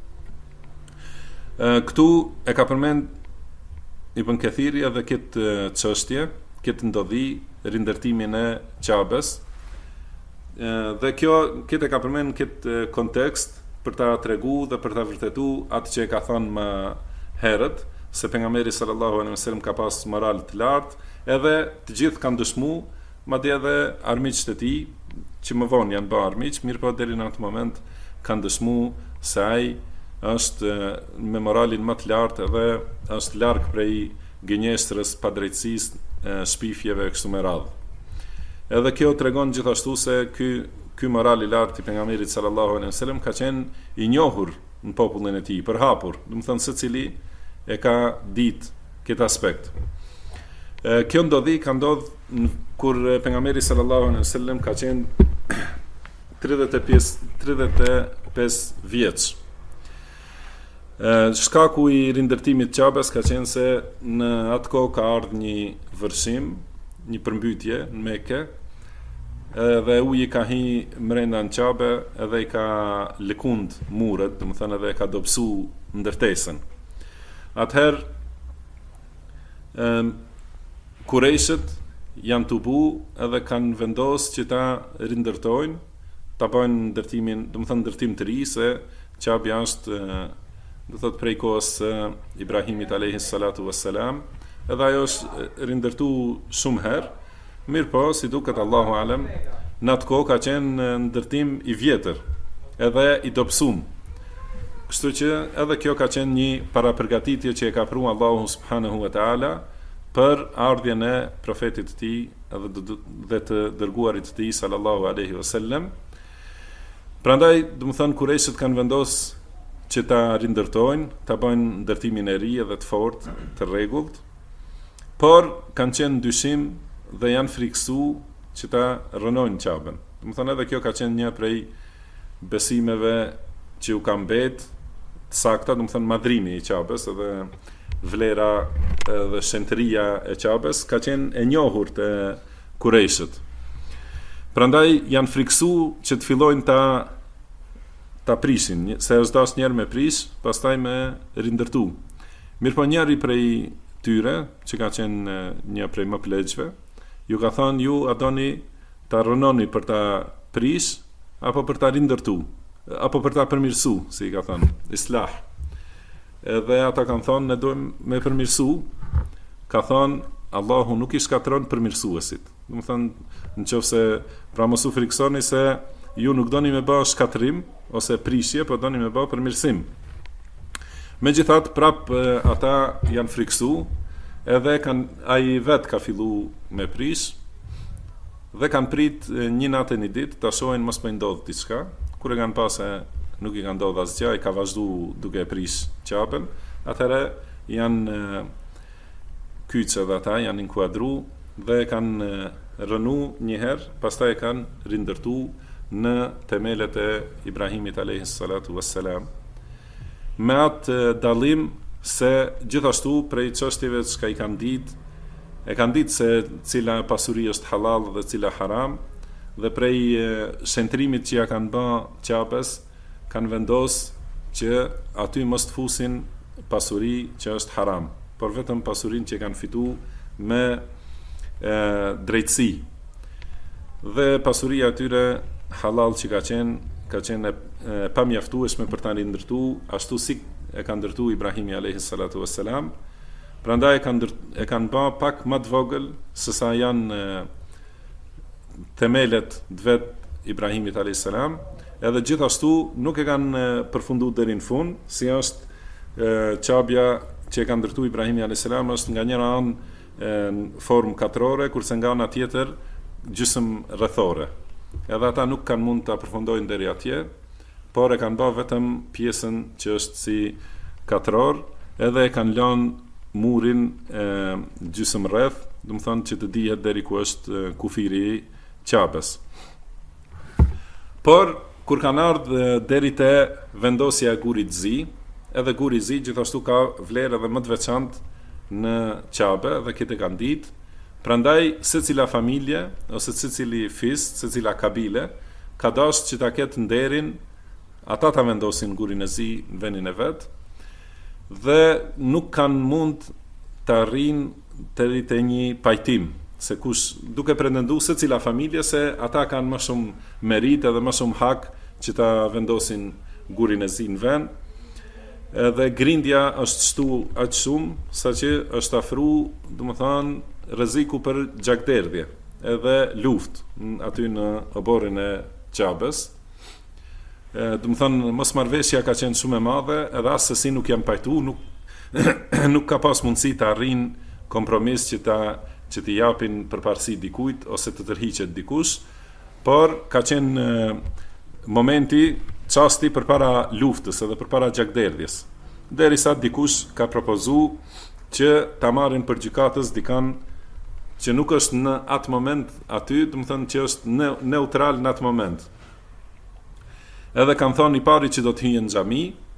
Këtu e ka përmend Ibn Kathiri edhe këtë çështje, këtë ndodhi, rindërtimin e Qabes. Dhe këtë e ka përmend këtë kontekst për ta tregu dhe për ta vërtetu atë që e ka thënë më herët, se pejgamberi sallallahu alaihi wasallam ka pas moral të lartë, edhe të gjithë kanë dëshmu, madje edhe armiqtë e tij, që më vonë janë bërë armiq, mirë po deri në atë moment kanë dëshmu se ai është me moralin më të lartë edhe është larg prej gënjeshtrës, padrejtësisë, shpifjeve kështu me radhë. Edhe kjo tregon gjithashtu se ky moral i lartë i pejgamberit sallallahu alaihi wasallam ka qenë i njohur në popullin e tij, përhapur, do të thënë secili e ka ditë këtë aspekt. Kjo ndodhi ka ndodhur kur pejgamberi sallallahu alaihi wasallam ka qenë 35 vjeç. Shkaku i rindërtimit Qabes ka qenë se në atë kohë ka ardhur një vërshim, një përmbytje në Mekë, dhe uji ka hi mrenda në Qabe edhe i ka lëkund muret, do të thënë edhe ka dobësu ndërtesën. Atëherë kurejshët janë të bu edhe kanë vendos që ta rindërtojnë, ta bëjnë ndërtimin, do të thënë ndërtim të ri, se Qabi është do thot prej kohës Ibrahimit alayhi salatu wassalam, edhe ajo është rindërtu shumë herë. Mirë po, si duket Allahu alem, në atë kohë ka qenë ndërtim i vjetër, edhe i dobësum. Kështu që edhe kjo ka qenë një parapërgatitje që e ka pru Allahu subhanahu wa ta'ala për ardhjen e profetit të tij dhe të dërguarit të tij sallallahu alaihi wasallam. Prandaj, do të thënë kurejshët kanë vendosur që ta rindërtojnë, ta bëjnë ndërtimin e ri edhe të fortë, të rregullt, por kanë qenë dyshim dhe janë friksu që ta rënojnë Qaben. Do të thënë edhe kjo ka qenë një prej besimeve që u ka mbet të sakta, do të thënë madhrimi i Qabes edhe vlera dhe shenteria e Qabes ka qenë e njohur te kurejshët. Prandaj janë friksu që të fillojnë ta prishin, se është dash njerë me prish, pastaj me rindërtu. Mirë po njëri prej tyre, që ka qenë një prej më pleqve, ju ka thënë ju a doni ta rënoni për ta prish, apo për ta rindërtu, apo për ta përmirësu, si i ka thënë, islah. Edhe ata kanë thënë, ne dojmë me përmirësu, ka thënë, Allahu nuk i shkatron përmirësuesit. Do të thënë, nëse pra mos u friksoni se ju nuk doni me bë shkatrim ose prishje, po doni me bë përmirësim. Megjithatë prap ata janë friksu, edhe ai vet ka fillu me prish dhe kanë prit një natë një ditë ta shohin mos po ndodh diçka. Kur e kanë pasë nuk i ka ndodhur asgjë, ai ka vazhdu duke prish çapën. Atëherë janë kyçë dhe ata janë inkuadru dhe kanë rënu një herë, pastaj e kanë rindërtu në themelet e Ibrahimit alayhis salatu wassalam. Me atë dallim se gjithashtu prej çështjeve që i kanë ditë se cila pasuri është halal dhe cila haram, dhe prej shentrimit që ja kanë bë çapës, kanë vendos që aty mos të fusin pasuri që është haram, por vetëm pasurinë që kanë fitu me drejtësi. Dhe pasuria atyre halal që ka qenë pa mjaftueshme për ta ndërtu ashtu si e ka ndërtu Ibrahimi alayhis salatu wassalam. Prandaj e kanë bë pak më të vogël se sa janë themelet vet Ibrahimit alayhis salam, edhe gjithashtu nuk e kanë përfunduar deri në fund, si është çabja që e ka ndërtu Ibrahimi alayhis salam është nga njëra anë në formë katrore, kurse nga ana tjetër gjysmë rrethore. Edhe ata nuk kanë mund të përfundojnë deri atje, por e kanë bërë vetëm pjesën që është si katror, edhe e kanë lënë murin gjysmë rreth, do të thonë që të dihet deri ku është kufiri i çapës. Por kur kanë ardhur deri te vendosja e gurit zi, edhe guri zi gjithashtu ka vlerë edhe më të veçantë në çapë dhe këtë kanë ditë. Prandaj secila familje ose secili fis, secila kabile ka dashur që ta ketë nderin ata ta vendosin gurin e zi në vendin e vet, dhe nuk kanë mund të arrijnë te një pajtim se kush, duke pretenduar secila familje se ata kanë më shumë merit edhe më shumë hak që ta vendosin gurin e zi në vend. Edhe grindja është shtu aq shumë saqë është afruar, domethënë, rreziku për gjakderdhje edhe luftë aty në oborrin e Çabës. Domethënë mosmarrveshja ka qenë shumë e madhe, edhe as sesi nuk janë pajtu, nuk ka pas mundësi të arrijnë kompromis që t'i japin përparësi dikujt ose të tërhiqet dikush, por ka qenë momenti, çasti përpara luftës edhe përpara gjakderdhjes, derisa dikush ka propozuar që ta marrin për gjykatës dikan që nuk është në atë moment aty, do të thënë që është neutral në atë moment. Edhe kanë thonë i pari që do të hyjë në xhami,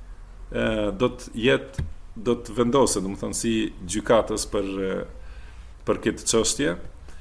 do të vendoset, do të thënë si gjykatës për këtë çështje.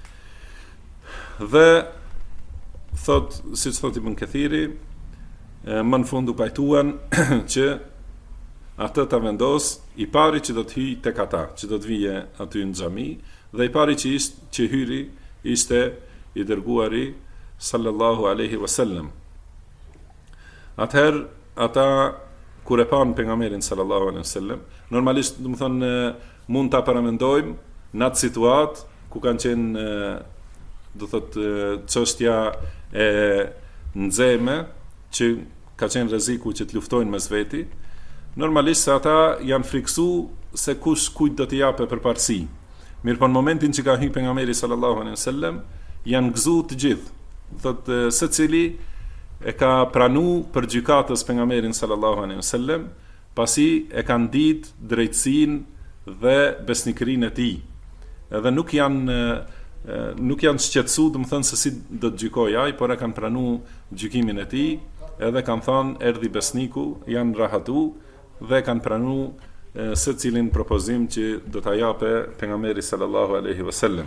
Dhe thot, siç thot Ibn Kathiri, më në fund u pajtuan që atë ta vendos i pari që do të hyjë tek ata, që do të vije aty në xhami, dhe i pari që hyri ishte i dërguari sallallahu alaihi wasallam. Atëherë ata kur e pan pejgamberin sallallahu alaihi wasallam, normalisht do të thonë mund ta paramendojmë në atë situatë ku kanë qenë do thotë çështja e nxehme që ka qenë rreziku që të luftojnë mes veti. Normalisht se ata janë friksu se kush kujt do t'i japë përparësi. Mirë, po në momentin që ka hyrë pejgamberi sallallahu alaihi wasallam, janë gëzu të gjithë. Thotë secili e ka pranu për gjykatës pejgamberin sallallahu alaihi wasallam, pasi e kanë ditë drejtësinë dhe besnikërinë e tij. Edhe nuk janë shqetësu, do të thënë se si do të gjykojë ai, por e kanë pranu gjykimin e tij, edhe kanë thënë erdhi besniku, janë rahatu dhe kanë pranu se cilin propozim që do t'a jape pejgamberi sallallahu alaihi wasallam.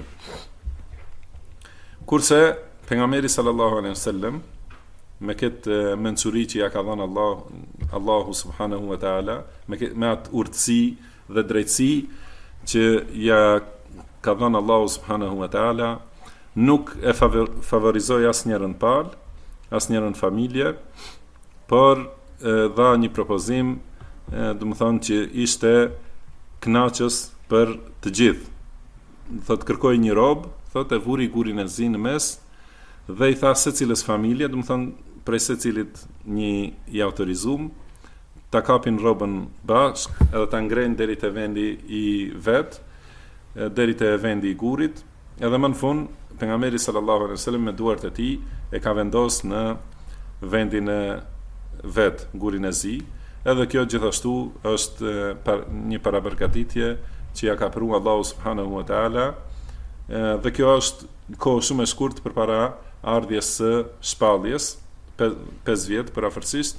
Kurse pejgamberi sallallahu alaihi wasallam me këtë mençuri që ja ka dhënë Allahu subhanahu wa taala, me atë urtësi dhe drejtësi që ja ka dhënë Allahu subhanahu wa taala, nuk e favorizoi asnjërin palë, asnjërin familje, por dha një propozim, do të thonë që ishte kënaqës për të gjithë. Thotë kërkoi një rob, thotë e vuri gurin e zi në mes dhe i tha secilës familje, do të thonë prej secilit një i autorizum ta kapin rrobën bashk, edhe ta ngrenë deri te vendi i vet, deri te vendi i gurit, edhe më në fund pejgamberi sallallahu alaihi wasallam me duart e tij e ka vendos në vendin e vet, gurin e zi, edhe kjo gjithashtu është një parabarkatitje që ja ka pru Allahu subhanahu wa taala, dhe kjo është kohë shumë e shkurt përpara ardhjes së shpalljes, 5 vjet përafërsisht,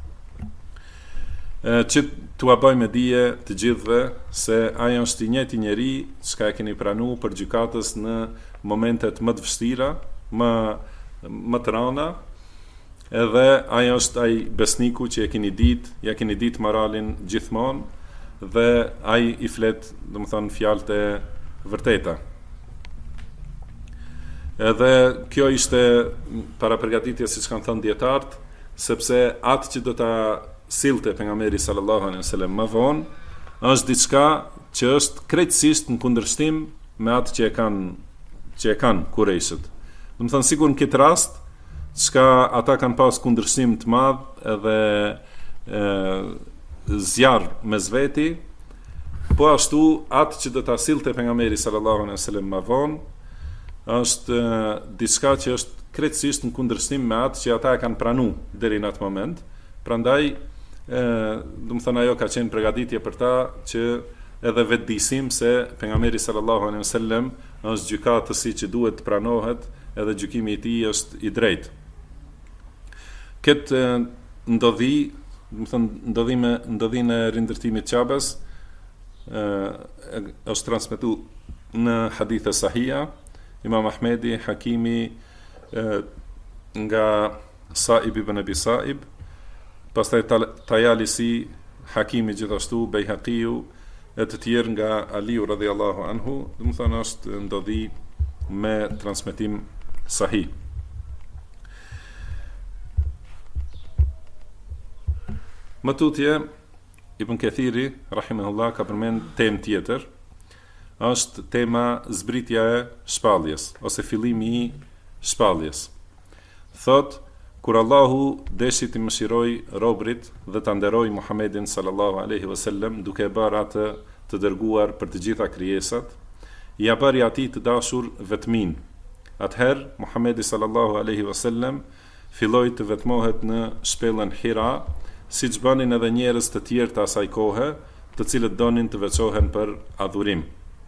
që t'ua bëjmë dije të gjithëve se ai është i njëjti njeri që e keni pranuar për gjykatës në momentet më të vështira, më të rënda, edhe ai është ai besniku që ja keni ditë moralin gjithmonë dhe ai i flet, domethënë fjalët e vërteta. Edhe kjo ishte para përgatitjes, siç kanë thënë dietarët, sepse atë që do ta sillte pejgamberi sallallahu alaihi wasallam më vonë është diçka që është krejtësisht në kundërshtim me atë që e kanë Kurejshët. Do të thënë sikur në këtë rast çka ata kanë pas kundërshtim të madh edhe zjarr mes veti, po ashtu atë që do ta sillte pejgamberi sallallahu alaihi wasallam më vonë është diçka që është krejtësisht në kundërshtim me atë që ata e kanë pranuar deri në atë moment. Prandaj do të thënë ajo ka qenë përgatitje për ta që edhe vetëdijsim se pejgamberi sallallahu alaihi wasallam është gjykatësi që duhet të pranohet, edhe gjykimi i tij është i drejtë. Këtë ndodhi, do të thënë ndodhinë e rindërtimit të Qabes është transmetuar në hadithe sahiha, Imam Ahmedi, Hakimi, nga Sa'ib ibn Abi Sa'ib, pastaj Tajalisi, Hakimi gjithashtu, Bejhaqiu, e të tjerë nga Aliu radhiyallahu anhu, do të thonë është ndodhi me transmetim sahih. Më tutje, Ibn Kathiri rahimahullah ka përmend temë tjetër, është tema zbritja e shpalljes ose fillimi i shpalljes. Thot, kur Allahu deshi të mëshiroj robrit dhe të nderoj Muhammedin sallallahu alaihi wasallam duke bërë atë të dërguar për të gjitha krijesat, ja bëri atij të dashur vetmin. Atëherë Muhammedi sallallahu alaihi wasallam filloi të vetmohet në shpellën Hira, siç bënin edhe njerëz të tjerë të asaj kohe, të cilët donin të veçohen për adhurim.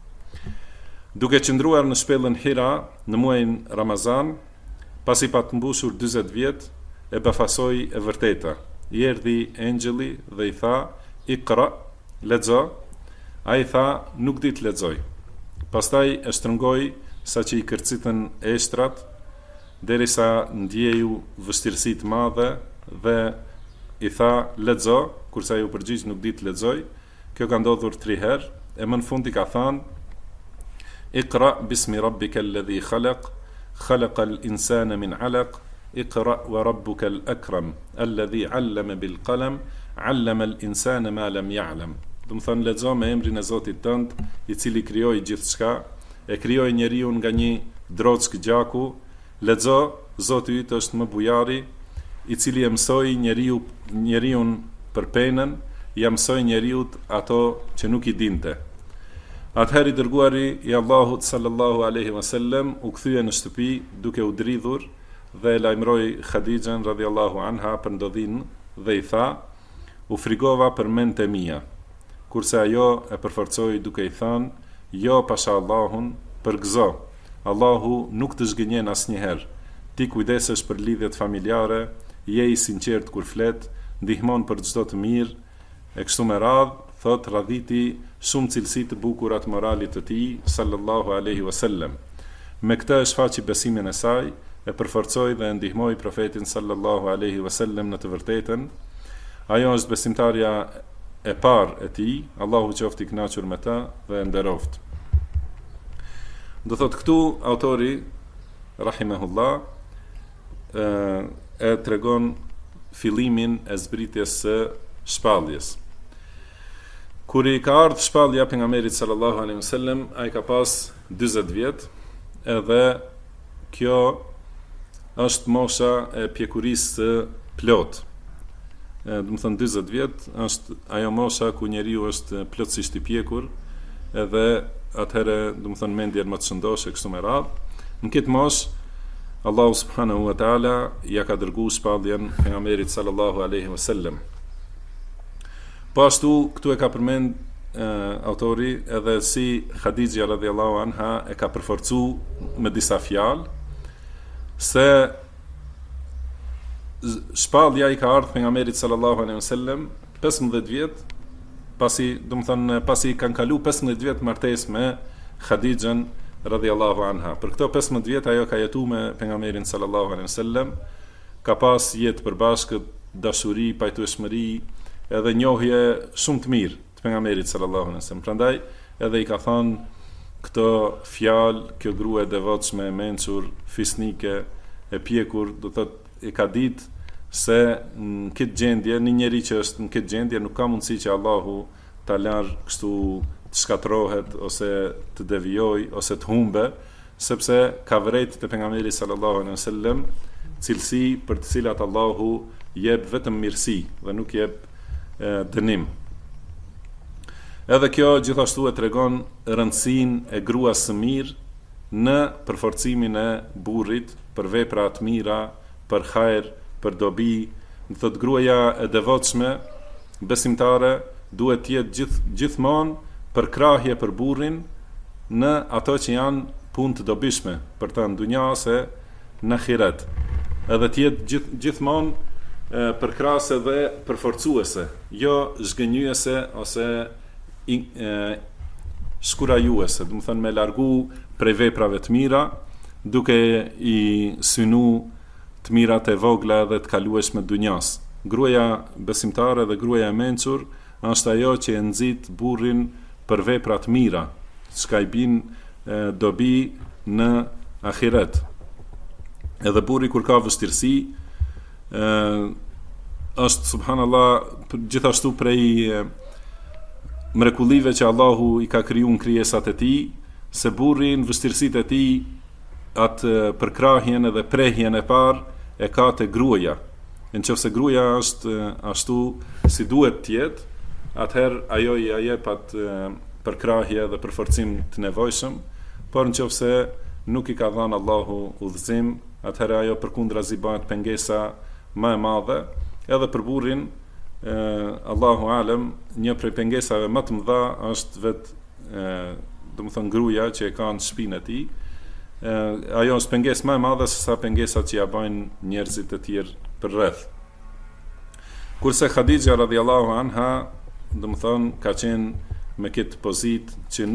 Duke qëndruar në shpellën Hira në muajin Ramazan, pasi pa të mbushur 40 vjet, e befasoi e vërteta. I erdhi engjëlli dhe i tha: "Iqra", lexo. Ai tha: "Nuk di të lexoj." Pastaj e shtrëngoi saqë i kërcitën eshtrat, derisa ndjeju vështirësi të madhe dhe i tha: "Lexo", kurse ai u përgjigj: "Nuk di të lexoj." Kjo ka ndodhur 3 herë, e më në fund i ka thënë: "Iqra bismi rabbika alladhi khalaq, khalaqa al-insana min 'alaq, iqra wa rabbuka al-akram, alladhi 'allama bil qalam, 'allama al-insana ma lam ya'lam." Do të thonë lexo me emrin e Zotit tënd, i cili krijoi gjithçka, e krijoi njeriu nga një drock gjaku. Lexo, Zoti yt është më bujari, i cili e mësoi njeriu për penën, ja mësoi njeriu ato që nuk i dinte. Atëherë i dërguari i Allahut sallallahu alaihi wasallam u kthye në shtëpi duke u dridhur dhe e lajmëroi Khadijën radhiyallahu anha për ndodhinë dhe i tha: "U frigova për mendtë e mia." Kurse ajo e përforcoi duke i thënë: "Jo, pasha Allahun, përgëzo. Allahu nuk të zgënjen asnjëherë. Ti kujdesesh për lidhjet familjare, je i sinqert kur flet, ndihmon për çdo të mirë." E kështu me radhë, thot radhiti shumë cilësi të bukura të moralit të tij sallallahu alaihi wasallam. Me këtë e shfaqi besimin e saj, e përforcoi dhe e ndihmoi profetin sallallahu alaihi wasallam në të vërtetën. Ajo është besimtarja e parë e tij, Allahu qoftë i kënaqur me ta dhe e nderoft. Do thot këtu autori rahimahullah e tregon fillimin e zbritjes së shpalljes. Kur i ka ardhur shpallja pejgamberit sallallahu alaihi wasallam, ai ka pas 40 vjet, edhe kjo është mosha e pjekurisë së plot. do të thënë 40 vjet, është ajo mosha ku njeriu është plotësisht i pjekur, edhe atëherë do të thënë mendjen më të shëndoshë kështu me radhë. Në këtë moshë Allahu subhanahu wa taala ja ka dërguar shpalljen pejgamberit sallallahu alaihi wasallam. Po ashtu këtu e ka përmend autori edhe si Khadija radhiyallahu anha e ka përforcuar me disa fjalë se shpallja i ka ardhur pejgamberit sallallahu alaihi wasallam 15 vjet pasi, do të thënë, pasi kanë kalu 15 vjet martesë me Khadijën radhiyallahu anha. Për këto 15 vjet ajo ka jetuar me pejgamberin sallallahu alaihi wasallam, ka pas jetë përbashkët, dashuri, pajtueshmëri, edhe njohje shumë të mirë të pejgamberit sallallahu alaihi wasallam. Prandaj edhe i ka thënë këto fjalë, kjo grua e devotshme, e mençur, fisnike, e pjekur, do thotë i ka ditë se në këtë gjendje, një njeri që është në këtë gjendje nuk ka mundësi që Allahu ta larë kështu të shkatrohet ose të devijoj ose të humbe, sepse ka vërejtë të pejgamberi sallallahu alaihi wasallam cilësi për të cilat Allahu jep vetëm mirësi dhe nuk jep dënim. Edhe kjo gjithashtu e tregon rëndësinë e gruas së mirë në përforcimin e burrit për vepra të mira, për hajër, për dobi. Në thot gruaja e devotshme, besimtare, duhet të jetë gjithmonë për krahje për burrin në ato që janë punë të dobishme për të në dunja ose në ahiret. Edhe të jetë gjithmonë përkrahase dhe përforcuese, jo zhgënjyese ose shkurajuese, do të thënë me largu prej veprave të mira, duke i synu të mirat e vogla dhe të kalueshme të dunjas. Gruaja besimtare dhe gruaja e mençur është ajo që e nxit burrin për vepra të mira, çka i bin dobi në ahiret. Edhe burri kur ka vështirësi, është subhanallahu gjithashtu prej mrekullive që Allahu i ka kriju në krijesat e tij, se burri në vështirësitë e tij atë përkrahjen edhe prehjen e parë e ka te gruaja. Nëse gruaja është ashtu si duhet të jetë, atëherë ajo i jep atë përkrahje dhe përforcim të nevojshëm, por nëse nuk i ka dhënë Allahu udhëzim, atëherë ajo përkundrazi bëhet pengesa më e madhe, edhe për burrin Allahu alem, një prej pengesave më të mëdha është vetë domethënë gruaja që e ka në shtëpinë e tij. Ajo është pengesë më e madhe se sa pengesat që ja bëjnë njerëzit e tjerë për rreth. Kurse Khadija radhiyallahu anha, domethënë ka qenë me këtë pozitë që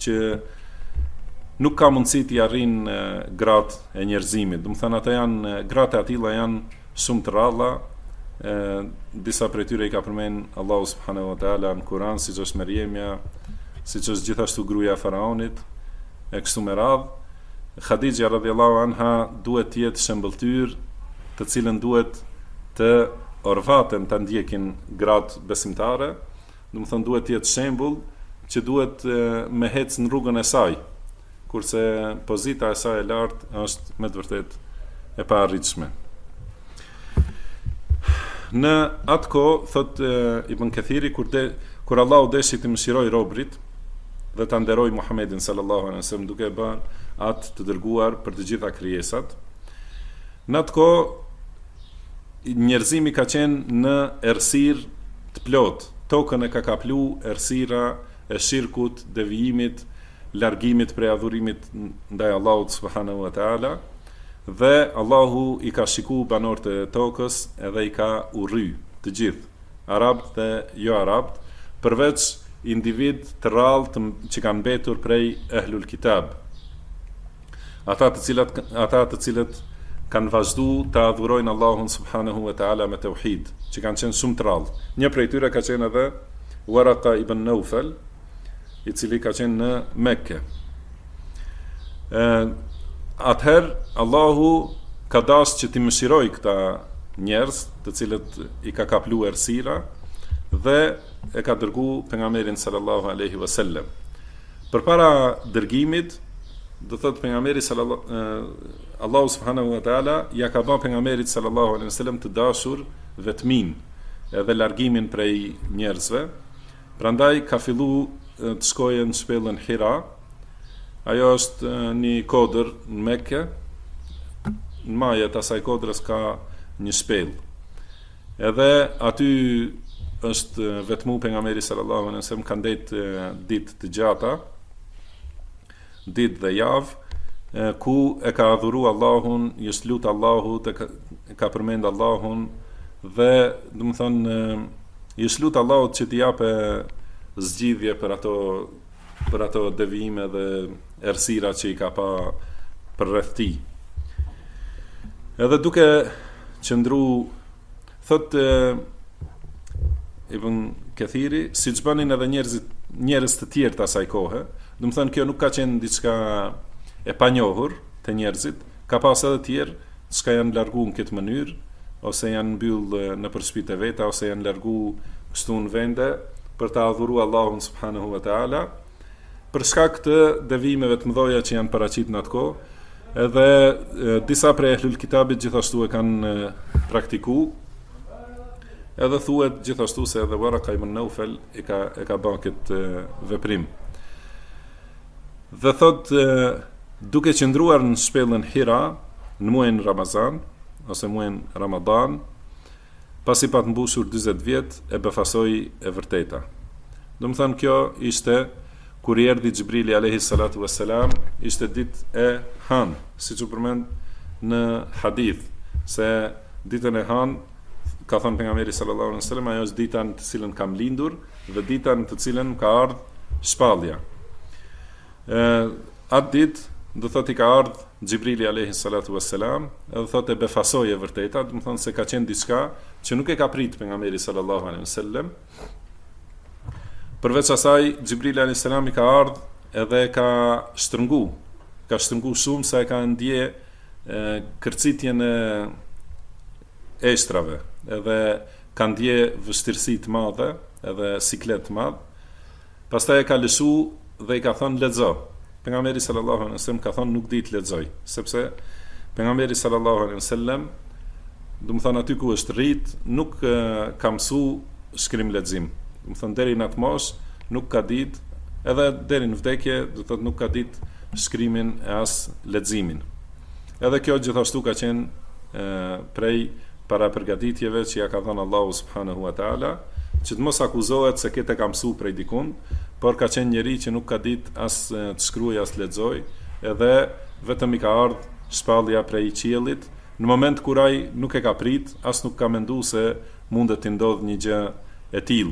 nuk ka mundësi t'i arrin gratë e njerëzimit. Domethënë ata janë gratë e atilla janë shumë të rralla. Disa prej tyre i ka përmend Allahu subhanahu wa taala në Kur'an, siç është Meriemja, siç është gjithashtu gruaja e faraonit, e kështu me radhë. Khadija radhiyallahu anha duhet të jetë shembulltyr të cilën duhet të orvaten të ndjekin gratë besimtare, domethënë duhet të jetë shembull që duhet me hec në rrugën e saj, kurse pozita e saj e lartë është me të vërtetë e paarritshme. Në atë kohë, thot Ibn Kathiri, kur Allahu deshi të mëshiroj robrit dhe të nderoj Muhammedin sallallahu alaihi wasallam duke bërë atë të dërguar për të gjitha krijesat. Në atë kohë njerëzimi ka qenë në errësirë të plotë. Tokën e ka kaplu errësira e shirkut, devijimit, largimit prej adhurimit ndaj Allahut subhanahu wa taala, dhe Allahu i ka shiku banorët e tokës edhe i ka urry të gjithë, arabët dhe jo arabët, përveç individ të rrallë që kanë mbetur prej ehlul kitab, ata të cilët kanë vazhdu të adhurojnë Allahun subhanahu wa ta'ala me tauhid, që kanë qenë shumë të rrallë. Një prej tyre ka qenë edhe Waraka ibn Naufal, i cili ka qenë në Mekke. Atëherë Allahu ka dashur që t'i mëshiroj këta njerëz, të cilët i ka kaplu errësira, dhe e ka dërgu pejgamberin sallallahu alaihi wasallam. Përpara dërgimit, do thotë pejgamberi Allahu subhanahu wa taala ja ka bën pejgamberit sallallahu alaihi wasallam të dashur vetmin, edhe largimin prej njerëzve. Prandaj ka fillu të shkojë në shpellën Hira. Ajo është një kodër në Mekke. Në majet asaj kodrës ka një shpellë. Edhe aty është vetmu pejgamberi sallallahu alaihi wasallam, kanë ditë të gjata, ditë dhe javë, ku e ka adhuru Allahun, jeshtë lutë Allahut, e ka përmend Allahun, dhe do të thonë jeshtë lutë Allahut që t'i jape zgjidhje për ato devijime dhe errësira që i ka pa përreth tij. Edhe duke qëndru, thot Ibn Kathiri, si që banin edhe njerëz të tjerë të asaj kohe, do të thonë kjo nuk ka qenë diçka e panjohur të njerëzit, ka pas edhe tjerë që janë largu në këtë mënyrë, ose janë mbyll në përshpite veta, ose janë largu kështu në vende për të adhuru Allahun subhanahu wa ta'ala, për shkak të devimeve të mëdha që janë paraqit në atë kohë. Edhe disa prej ehlul kitabit gjithashtu e kanë praktiku. Edhe thuhet gjithashtu se edhe Waraka ibn Naufel e ka bërë këtë veprim. Dhe thot, duke qëndruar në shpellën Hira në muajin Ramazan ose muajin Ramadan, pasi pa të mbushur 40 vjet, e befasoi e vërteta. Do të thënë, kjo ishte kur i erdhi Xhibrili alayhi salatu wassalam, ishte ditë e Han, siç u përmend në hadith, se ditën e Han ka thënë pejgamberi sallallahu alaihi wasallam, ajo është dita në të cilën kam lindur dhe dita në të cilën ka ardhur shpallja. Atë ditë do thotë i ka ardhur Xhibrili alayhi salatu wassalam, edhe thotë e befasoi e vërteta, do të thonë se ka qenë diçka që nuk e ka prit pejgamberi sallallahu alaihi wasallam. Përveç asaj, Xhibrili alayhi salam i ka ardhur edhe ka shtrëngu shumë, sa e ka ndje kërcitjen e eshtrave, edhe ka ndje vështirësi të madhe, edhe siklet të madh. Pastaj e ka lëshu dhe i ka thënë lexo. Pejgamberi sallallahu alaihi wasallam ka thënë nuk di të lexoj, sepse pejgamberi sallallahu alaihi wasallam, do të thonë aty ku është rrit, nuk ka mësu shkrim lexim. Do të thonë deri në atë moshë nuk ka ditë, edhe deri në vdekje, do të thotë nuk ka ditë shkrimin e as leximin. Edhe kjo gjithashtu ka qenë prej para përgatitjeve që ja ka thënë Allahu subhanahu wa taala, që të mos akuzohet se këtë ka mësu prej dikun, por ka qenë njeri që nuk ka ditë as të shkruaj as të lexoj, edhe vetëm i ka ardhur shpallja prej qiellit, në moment kur ai nuk e ka prit, as nuk ka menduar se mundet të ndodhë një gjë e tillë.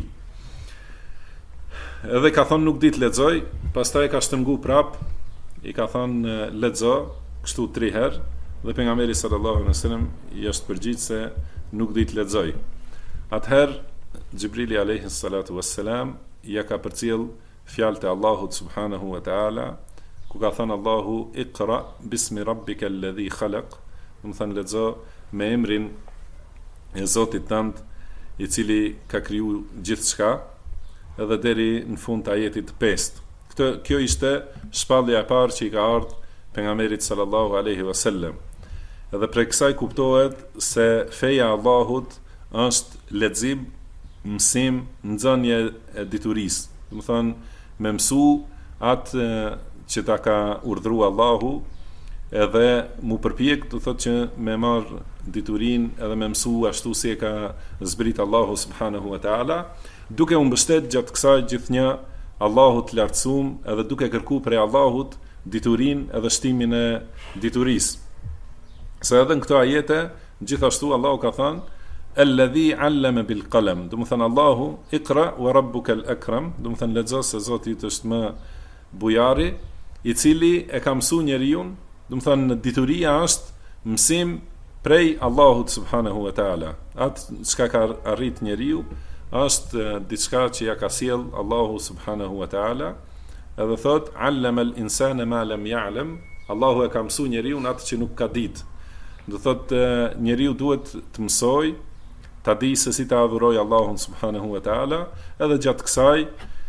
Edhe ka thonë nuk di të lexoj, pastaj ka shtrëngu prap, i ka thonë lexo, kështu 3 herë, dhe pejgamberi sallallahu alaihi wasallam i është përgjigj se nuk di të lexoj. Atëherë Xhibrili alayhi salatu wassalam ja ka përcjell fjalët e Allahut subhanahu wa taala, ku ka thënë Allahu iqra bismi rabbika alladhi khalaq, do të thënë lexo me emrin e Zotit tënd, i cili ka kriju gjithçka, edhe deri në fund të ajetit 5. Kjo ishte shpallja e parë që i ka ardhur pejgamberit sallallahu alaihi wasallam. Edhe prej kësaj kuptohet se feja e Allahut është lexim, mësim, nxënje e diturisë. Do të thonë me mësu atë që ta ka urdhëruar Allahu, edhe mu përpjek, do thotë që me marr diturinë edhe me mësu ashtu si e ka zbrit Allahu subhanahu wa taala, duke u mbështet gjatë kësaj gjithnjë Allahut të lartësuam, edhe duke kërku prej Allahut diturinë edhe shtimin e diturisë. Se edhe në këto ajete gjithashtu Allahu ka thënë alladhi allama bil qalam, do të thënë Allahu iqra wa rabbuka al akram, do të thënë lexo se Zoti yt është më bujari, i cili e ka mësuar njeriu, do të thënë dituria është mësim prej Allahut subhanahu wa taala. Atë çka ka arrit njeriu është diçka që ja ka sjell Allahu subhanahu wa taala, edhe thot allama al insana ma lam ya'lam, Allahu e ka mësuar njeriu atë që nuk ka ditë. Do thot njeriu duhet të mësoj, ta di se si ta adhuroj Allahun subhanahu wa taala, edhe gjatë kësaj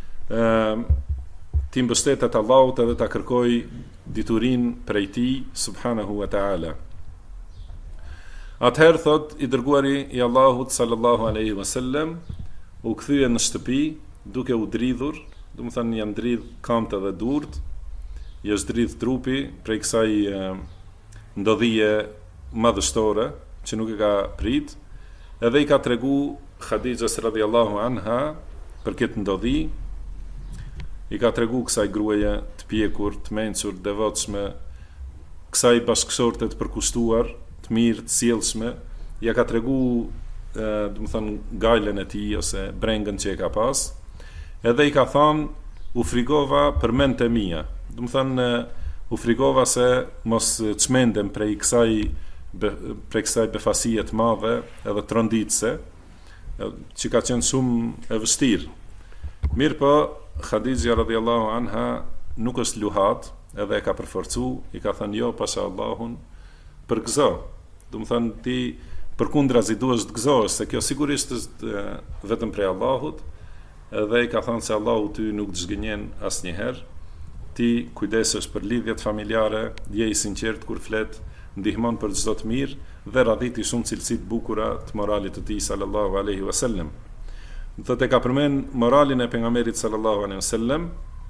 ti mbështetet Allahut edhe ta kërkoj diturinë prej tij subhanahu wa taala. Atëherë thot i dërguari i Allahut sallallahu alaihi wasallam u kthye në shtëpi duke u dridhur, do të thënë janë dridh këmbët dhe durt, i është dridh trupi prej kësaj ndodhije madhështore që nuk e ka prit, edhe i ka tregu Khadijës radhiyallahu anha për këtë ndodhi, i ka tregu kësaj gruaje të pjekur, të mençur, devotshme, kësaj bashkësorte të përkushtuar, të mirë, të sjellshme, ja ka tregu do të thënë gajlen e tij ose brengën që e ka pas, edhe i ka thënë u frigova për mendtë e mia. Do të thënë u frigova se mos çmendem prej kësaj befasie të madhe edhe tronditse, që ka qenë shumë e vështirë. Mirë po, Khadija radhiyallahu anha nuk është luhat, edhe e ka përforcu, i ka thënë jo, pasha Allahun, për gëzo. Do të thënë ti përkundrazi duhesh të gëzohesh, se kjo sigurisht është vetëm prej Allahut, edhe i ka thënë se Allahu ty nuk të zgënjen asnjëherë, ti kujdesesh për lidhjet familjare, je i sinqert kur flet, ndihmon për çdo të mirë dhe radhiti shumë cilësi të bukura të moralit të tij sallallahu alaihi wasallam. Thotë ka përmend moralin e pejgamberit sallallahu alaihi wasallam.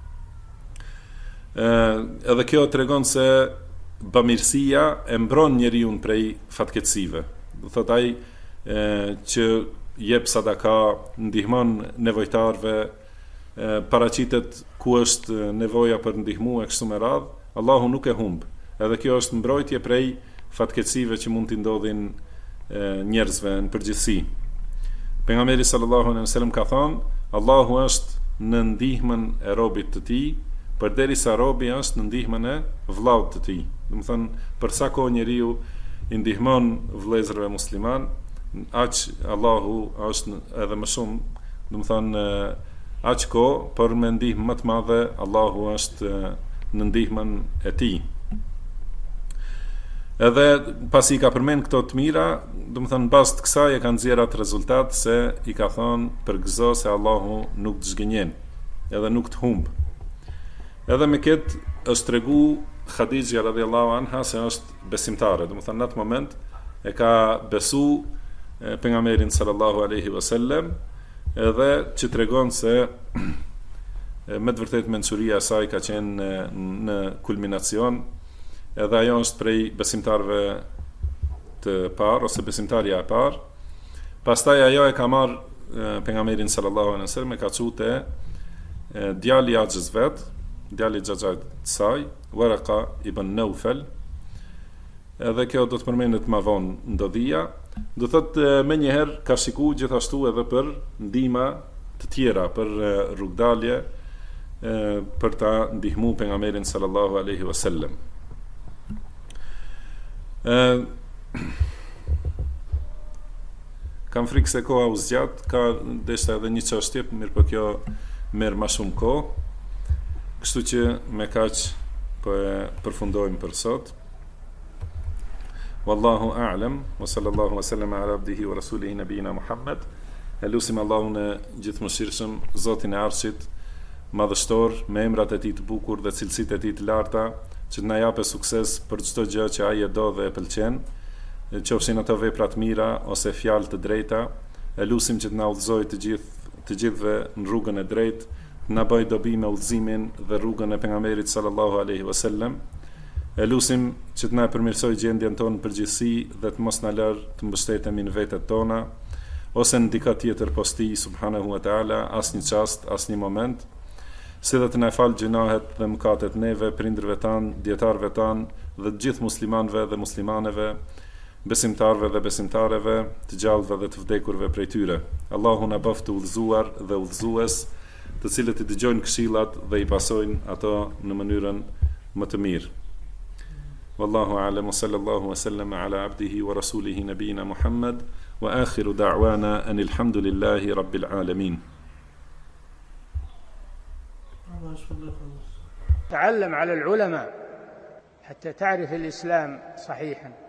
Edhe kjo tregon se bamirësia e mbron njeriu prej fatkeqësive. Do thotë ai që jep sadaka, ndihmon nevojtarve, paraqitet ku është nevoja për ndihmu e kështu me radhë, Allahu nuk e humb. Edhe kjo është mbrojtje prej fatkeqësive që mund t'i ndodhin njerëzve në përgjithësi. Pejgamberi sallallahu alaihi wasallam ka thënë, Allahu është në ndihmën e robit të tij, përderisa robi është në ndihmën e vllaut të tij. Do të thënë, për sa kohë njeriu i ndihmon vëllezërve musliman, aq Allahu është edhe më shumë, do të thënë, aq kohë për me ndihmë më të madhe, Allahu është në ndihmën e tij. Edhe pasi i ka përmend këto të mira, do të thënë bazë të kësaj e kanë nxjerrë atë rezultat se i ka thënë për gëzo se Allahu nuk të zgënjen, edhe nuk të humb. Edhe me këtë është tregu Khadija radhiyallahu anha se është besimtare, do të thënë në atë moment e ka besu pejgamberin sallallahu alaihi wasallam, edhe që tregon se me të vërtetë mençuria e saj ka qenë në kulminacion. Edhe ajo është prej besimtarve të parë, ose besimtarja e parë. Pastaj ajo e ka marrë pejgamberin sallallahu alaihi wasallam, e ka çute djali i Axhës vet, djali i xhaxhait të saj, Waraqa ibn Nawfal. Edhe kjo do të përmendet më vonë ndodhia. Do thotë më njëherë ka shikuar gjithashtu edhe për ndihma të tjera, për rrugdalje, për ta ndihmuar pejgamberin sallallahu alaihi wasallam. Kam frikë se koha u zgjat, ka deshta edhe një çështje, mirë po kjo merr më shumë kohë. Kështu që me kaq po e përfundojmë për sot. Wallahu a'lam, wa sallallahu wa sallama ala abdihi wa rasulihi nabiyina Muhammad. Elusim Allahun e gjithëmshirshëm, Zotin e Arshit, madhështor, me emrat e tij të bukur dhe cilësitë e tij të larta, që të na japë sukses për çdo gjë që ai e do dhe e pëlqen, qofshin ato vepra të mira ose fjalë të drejta. Elusim që të na udhëzojë të gjithëve në rrugën e drejtë, të na bëjë dobi me udhëzimin dhe rrugën e pejgamberit sallallahu alaihi wasallam. Elusim që të na përmirësojë gjendjen tonë në përgjithësi dhe të mos na lërë të mbështetemi në vetet tona ose në dika tjetër posti subhanahu wa taala, asnjë çast, asnjë moment. Si dhe të na falë gjunahet dhe mëkatet neve, prindërve tanë, djetarve tanë dhe të gjithë muslimanëve dhe muslimaneve, besimtarve dhe besimtareve, të gjallëve dhe të vdekurve prej tyre. Allahu na bëft të udhëzuar dhe udhëzues, të cilët i dëgjojnë këshillat dhe i pasojnë ato në mënyrën më të mirë. Wallahu a'lam, sallallahu wa sallam ala abdihi wa rasulihi nabiyina Muhammad, wa akhiru da'wana anil hamdulillahi rabbil alamin. تعلم على العلماء حتى تعرف الإسلام صحيحا.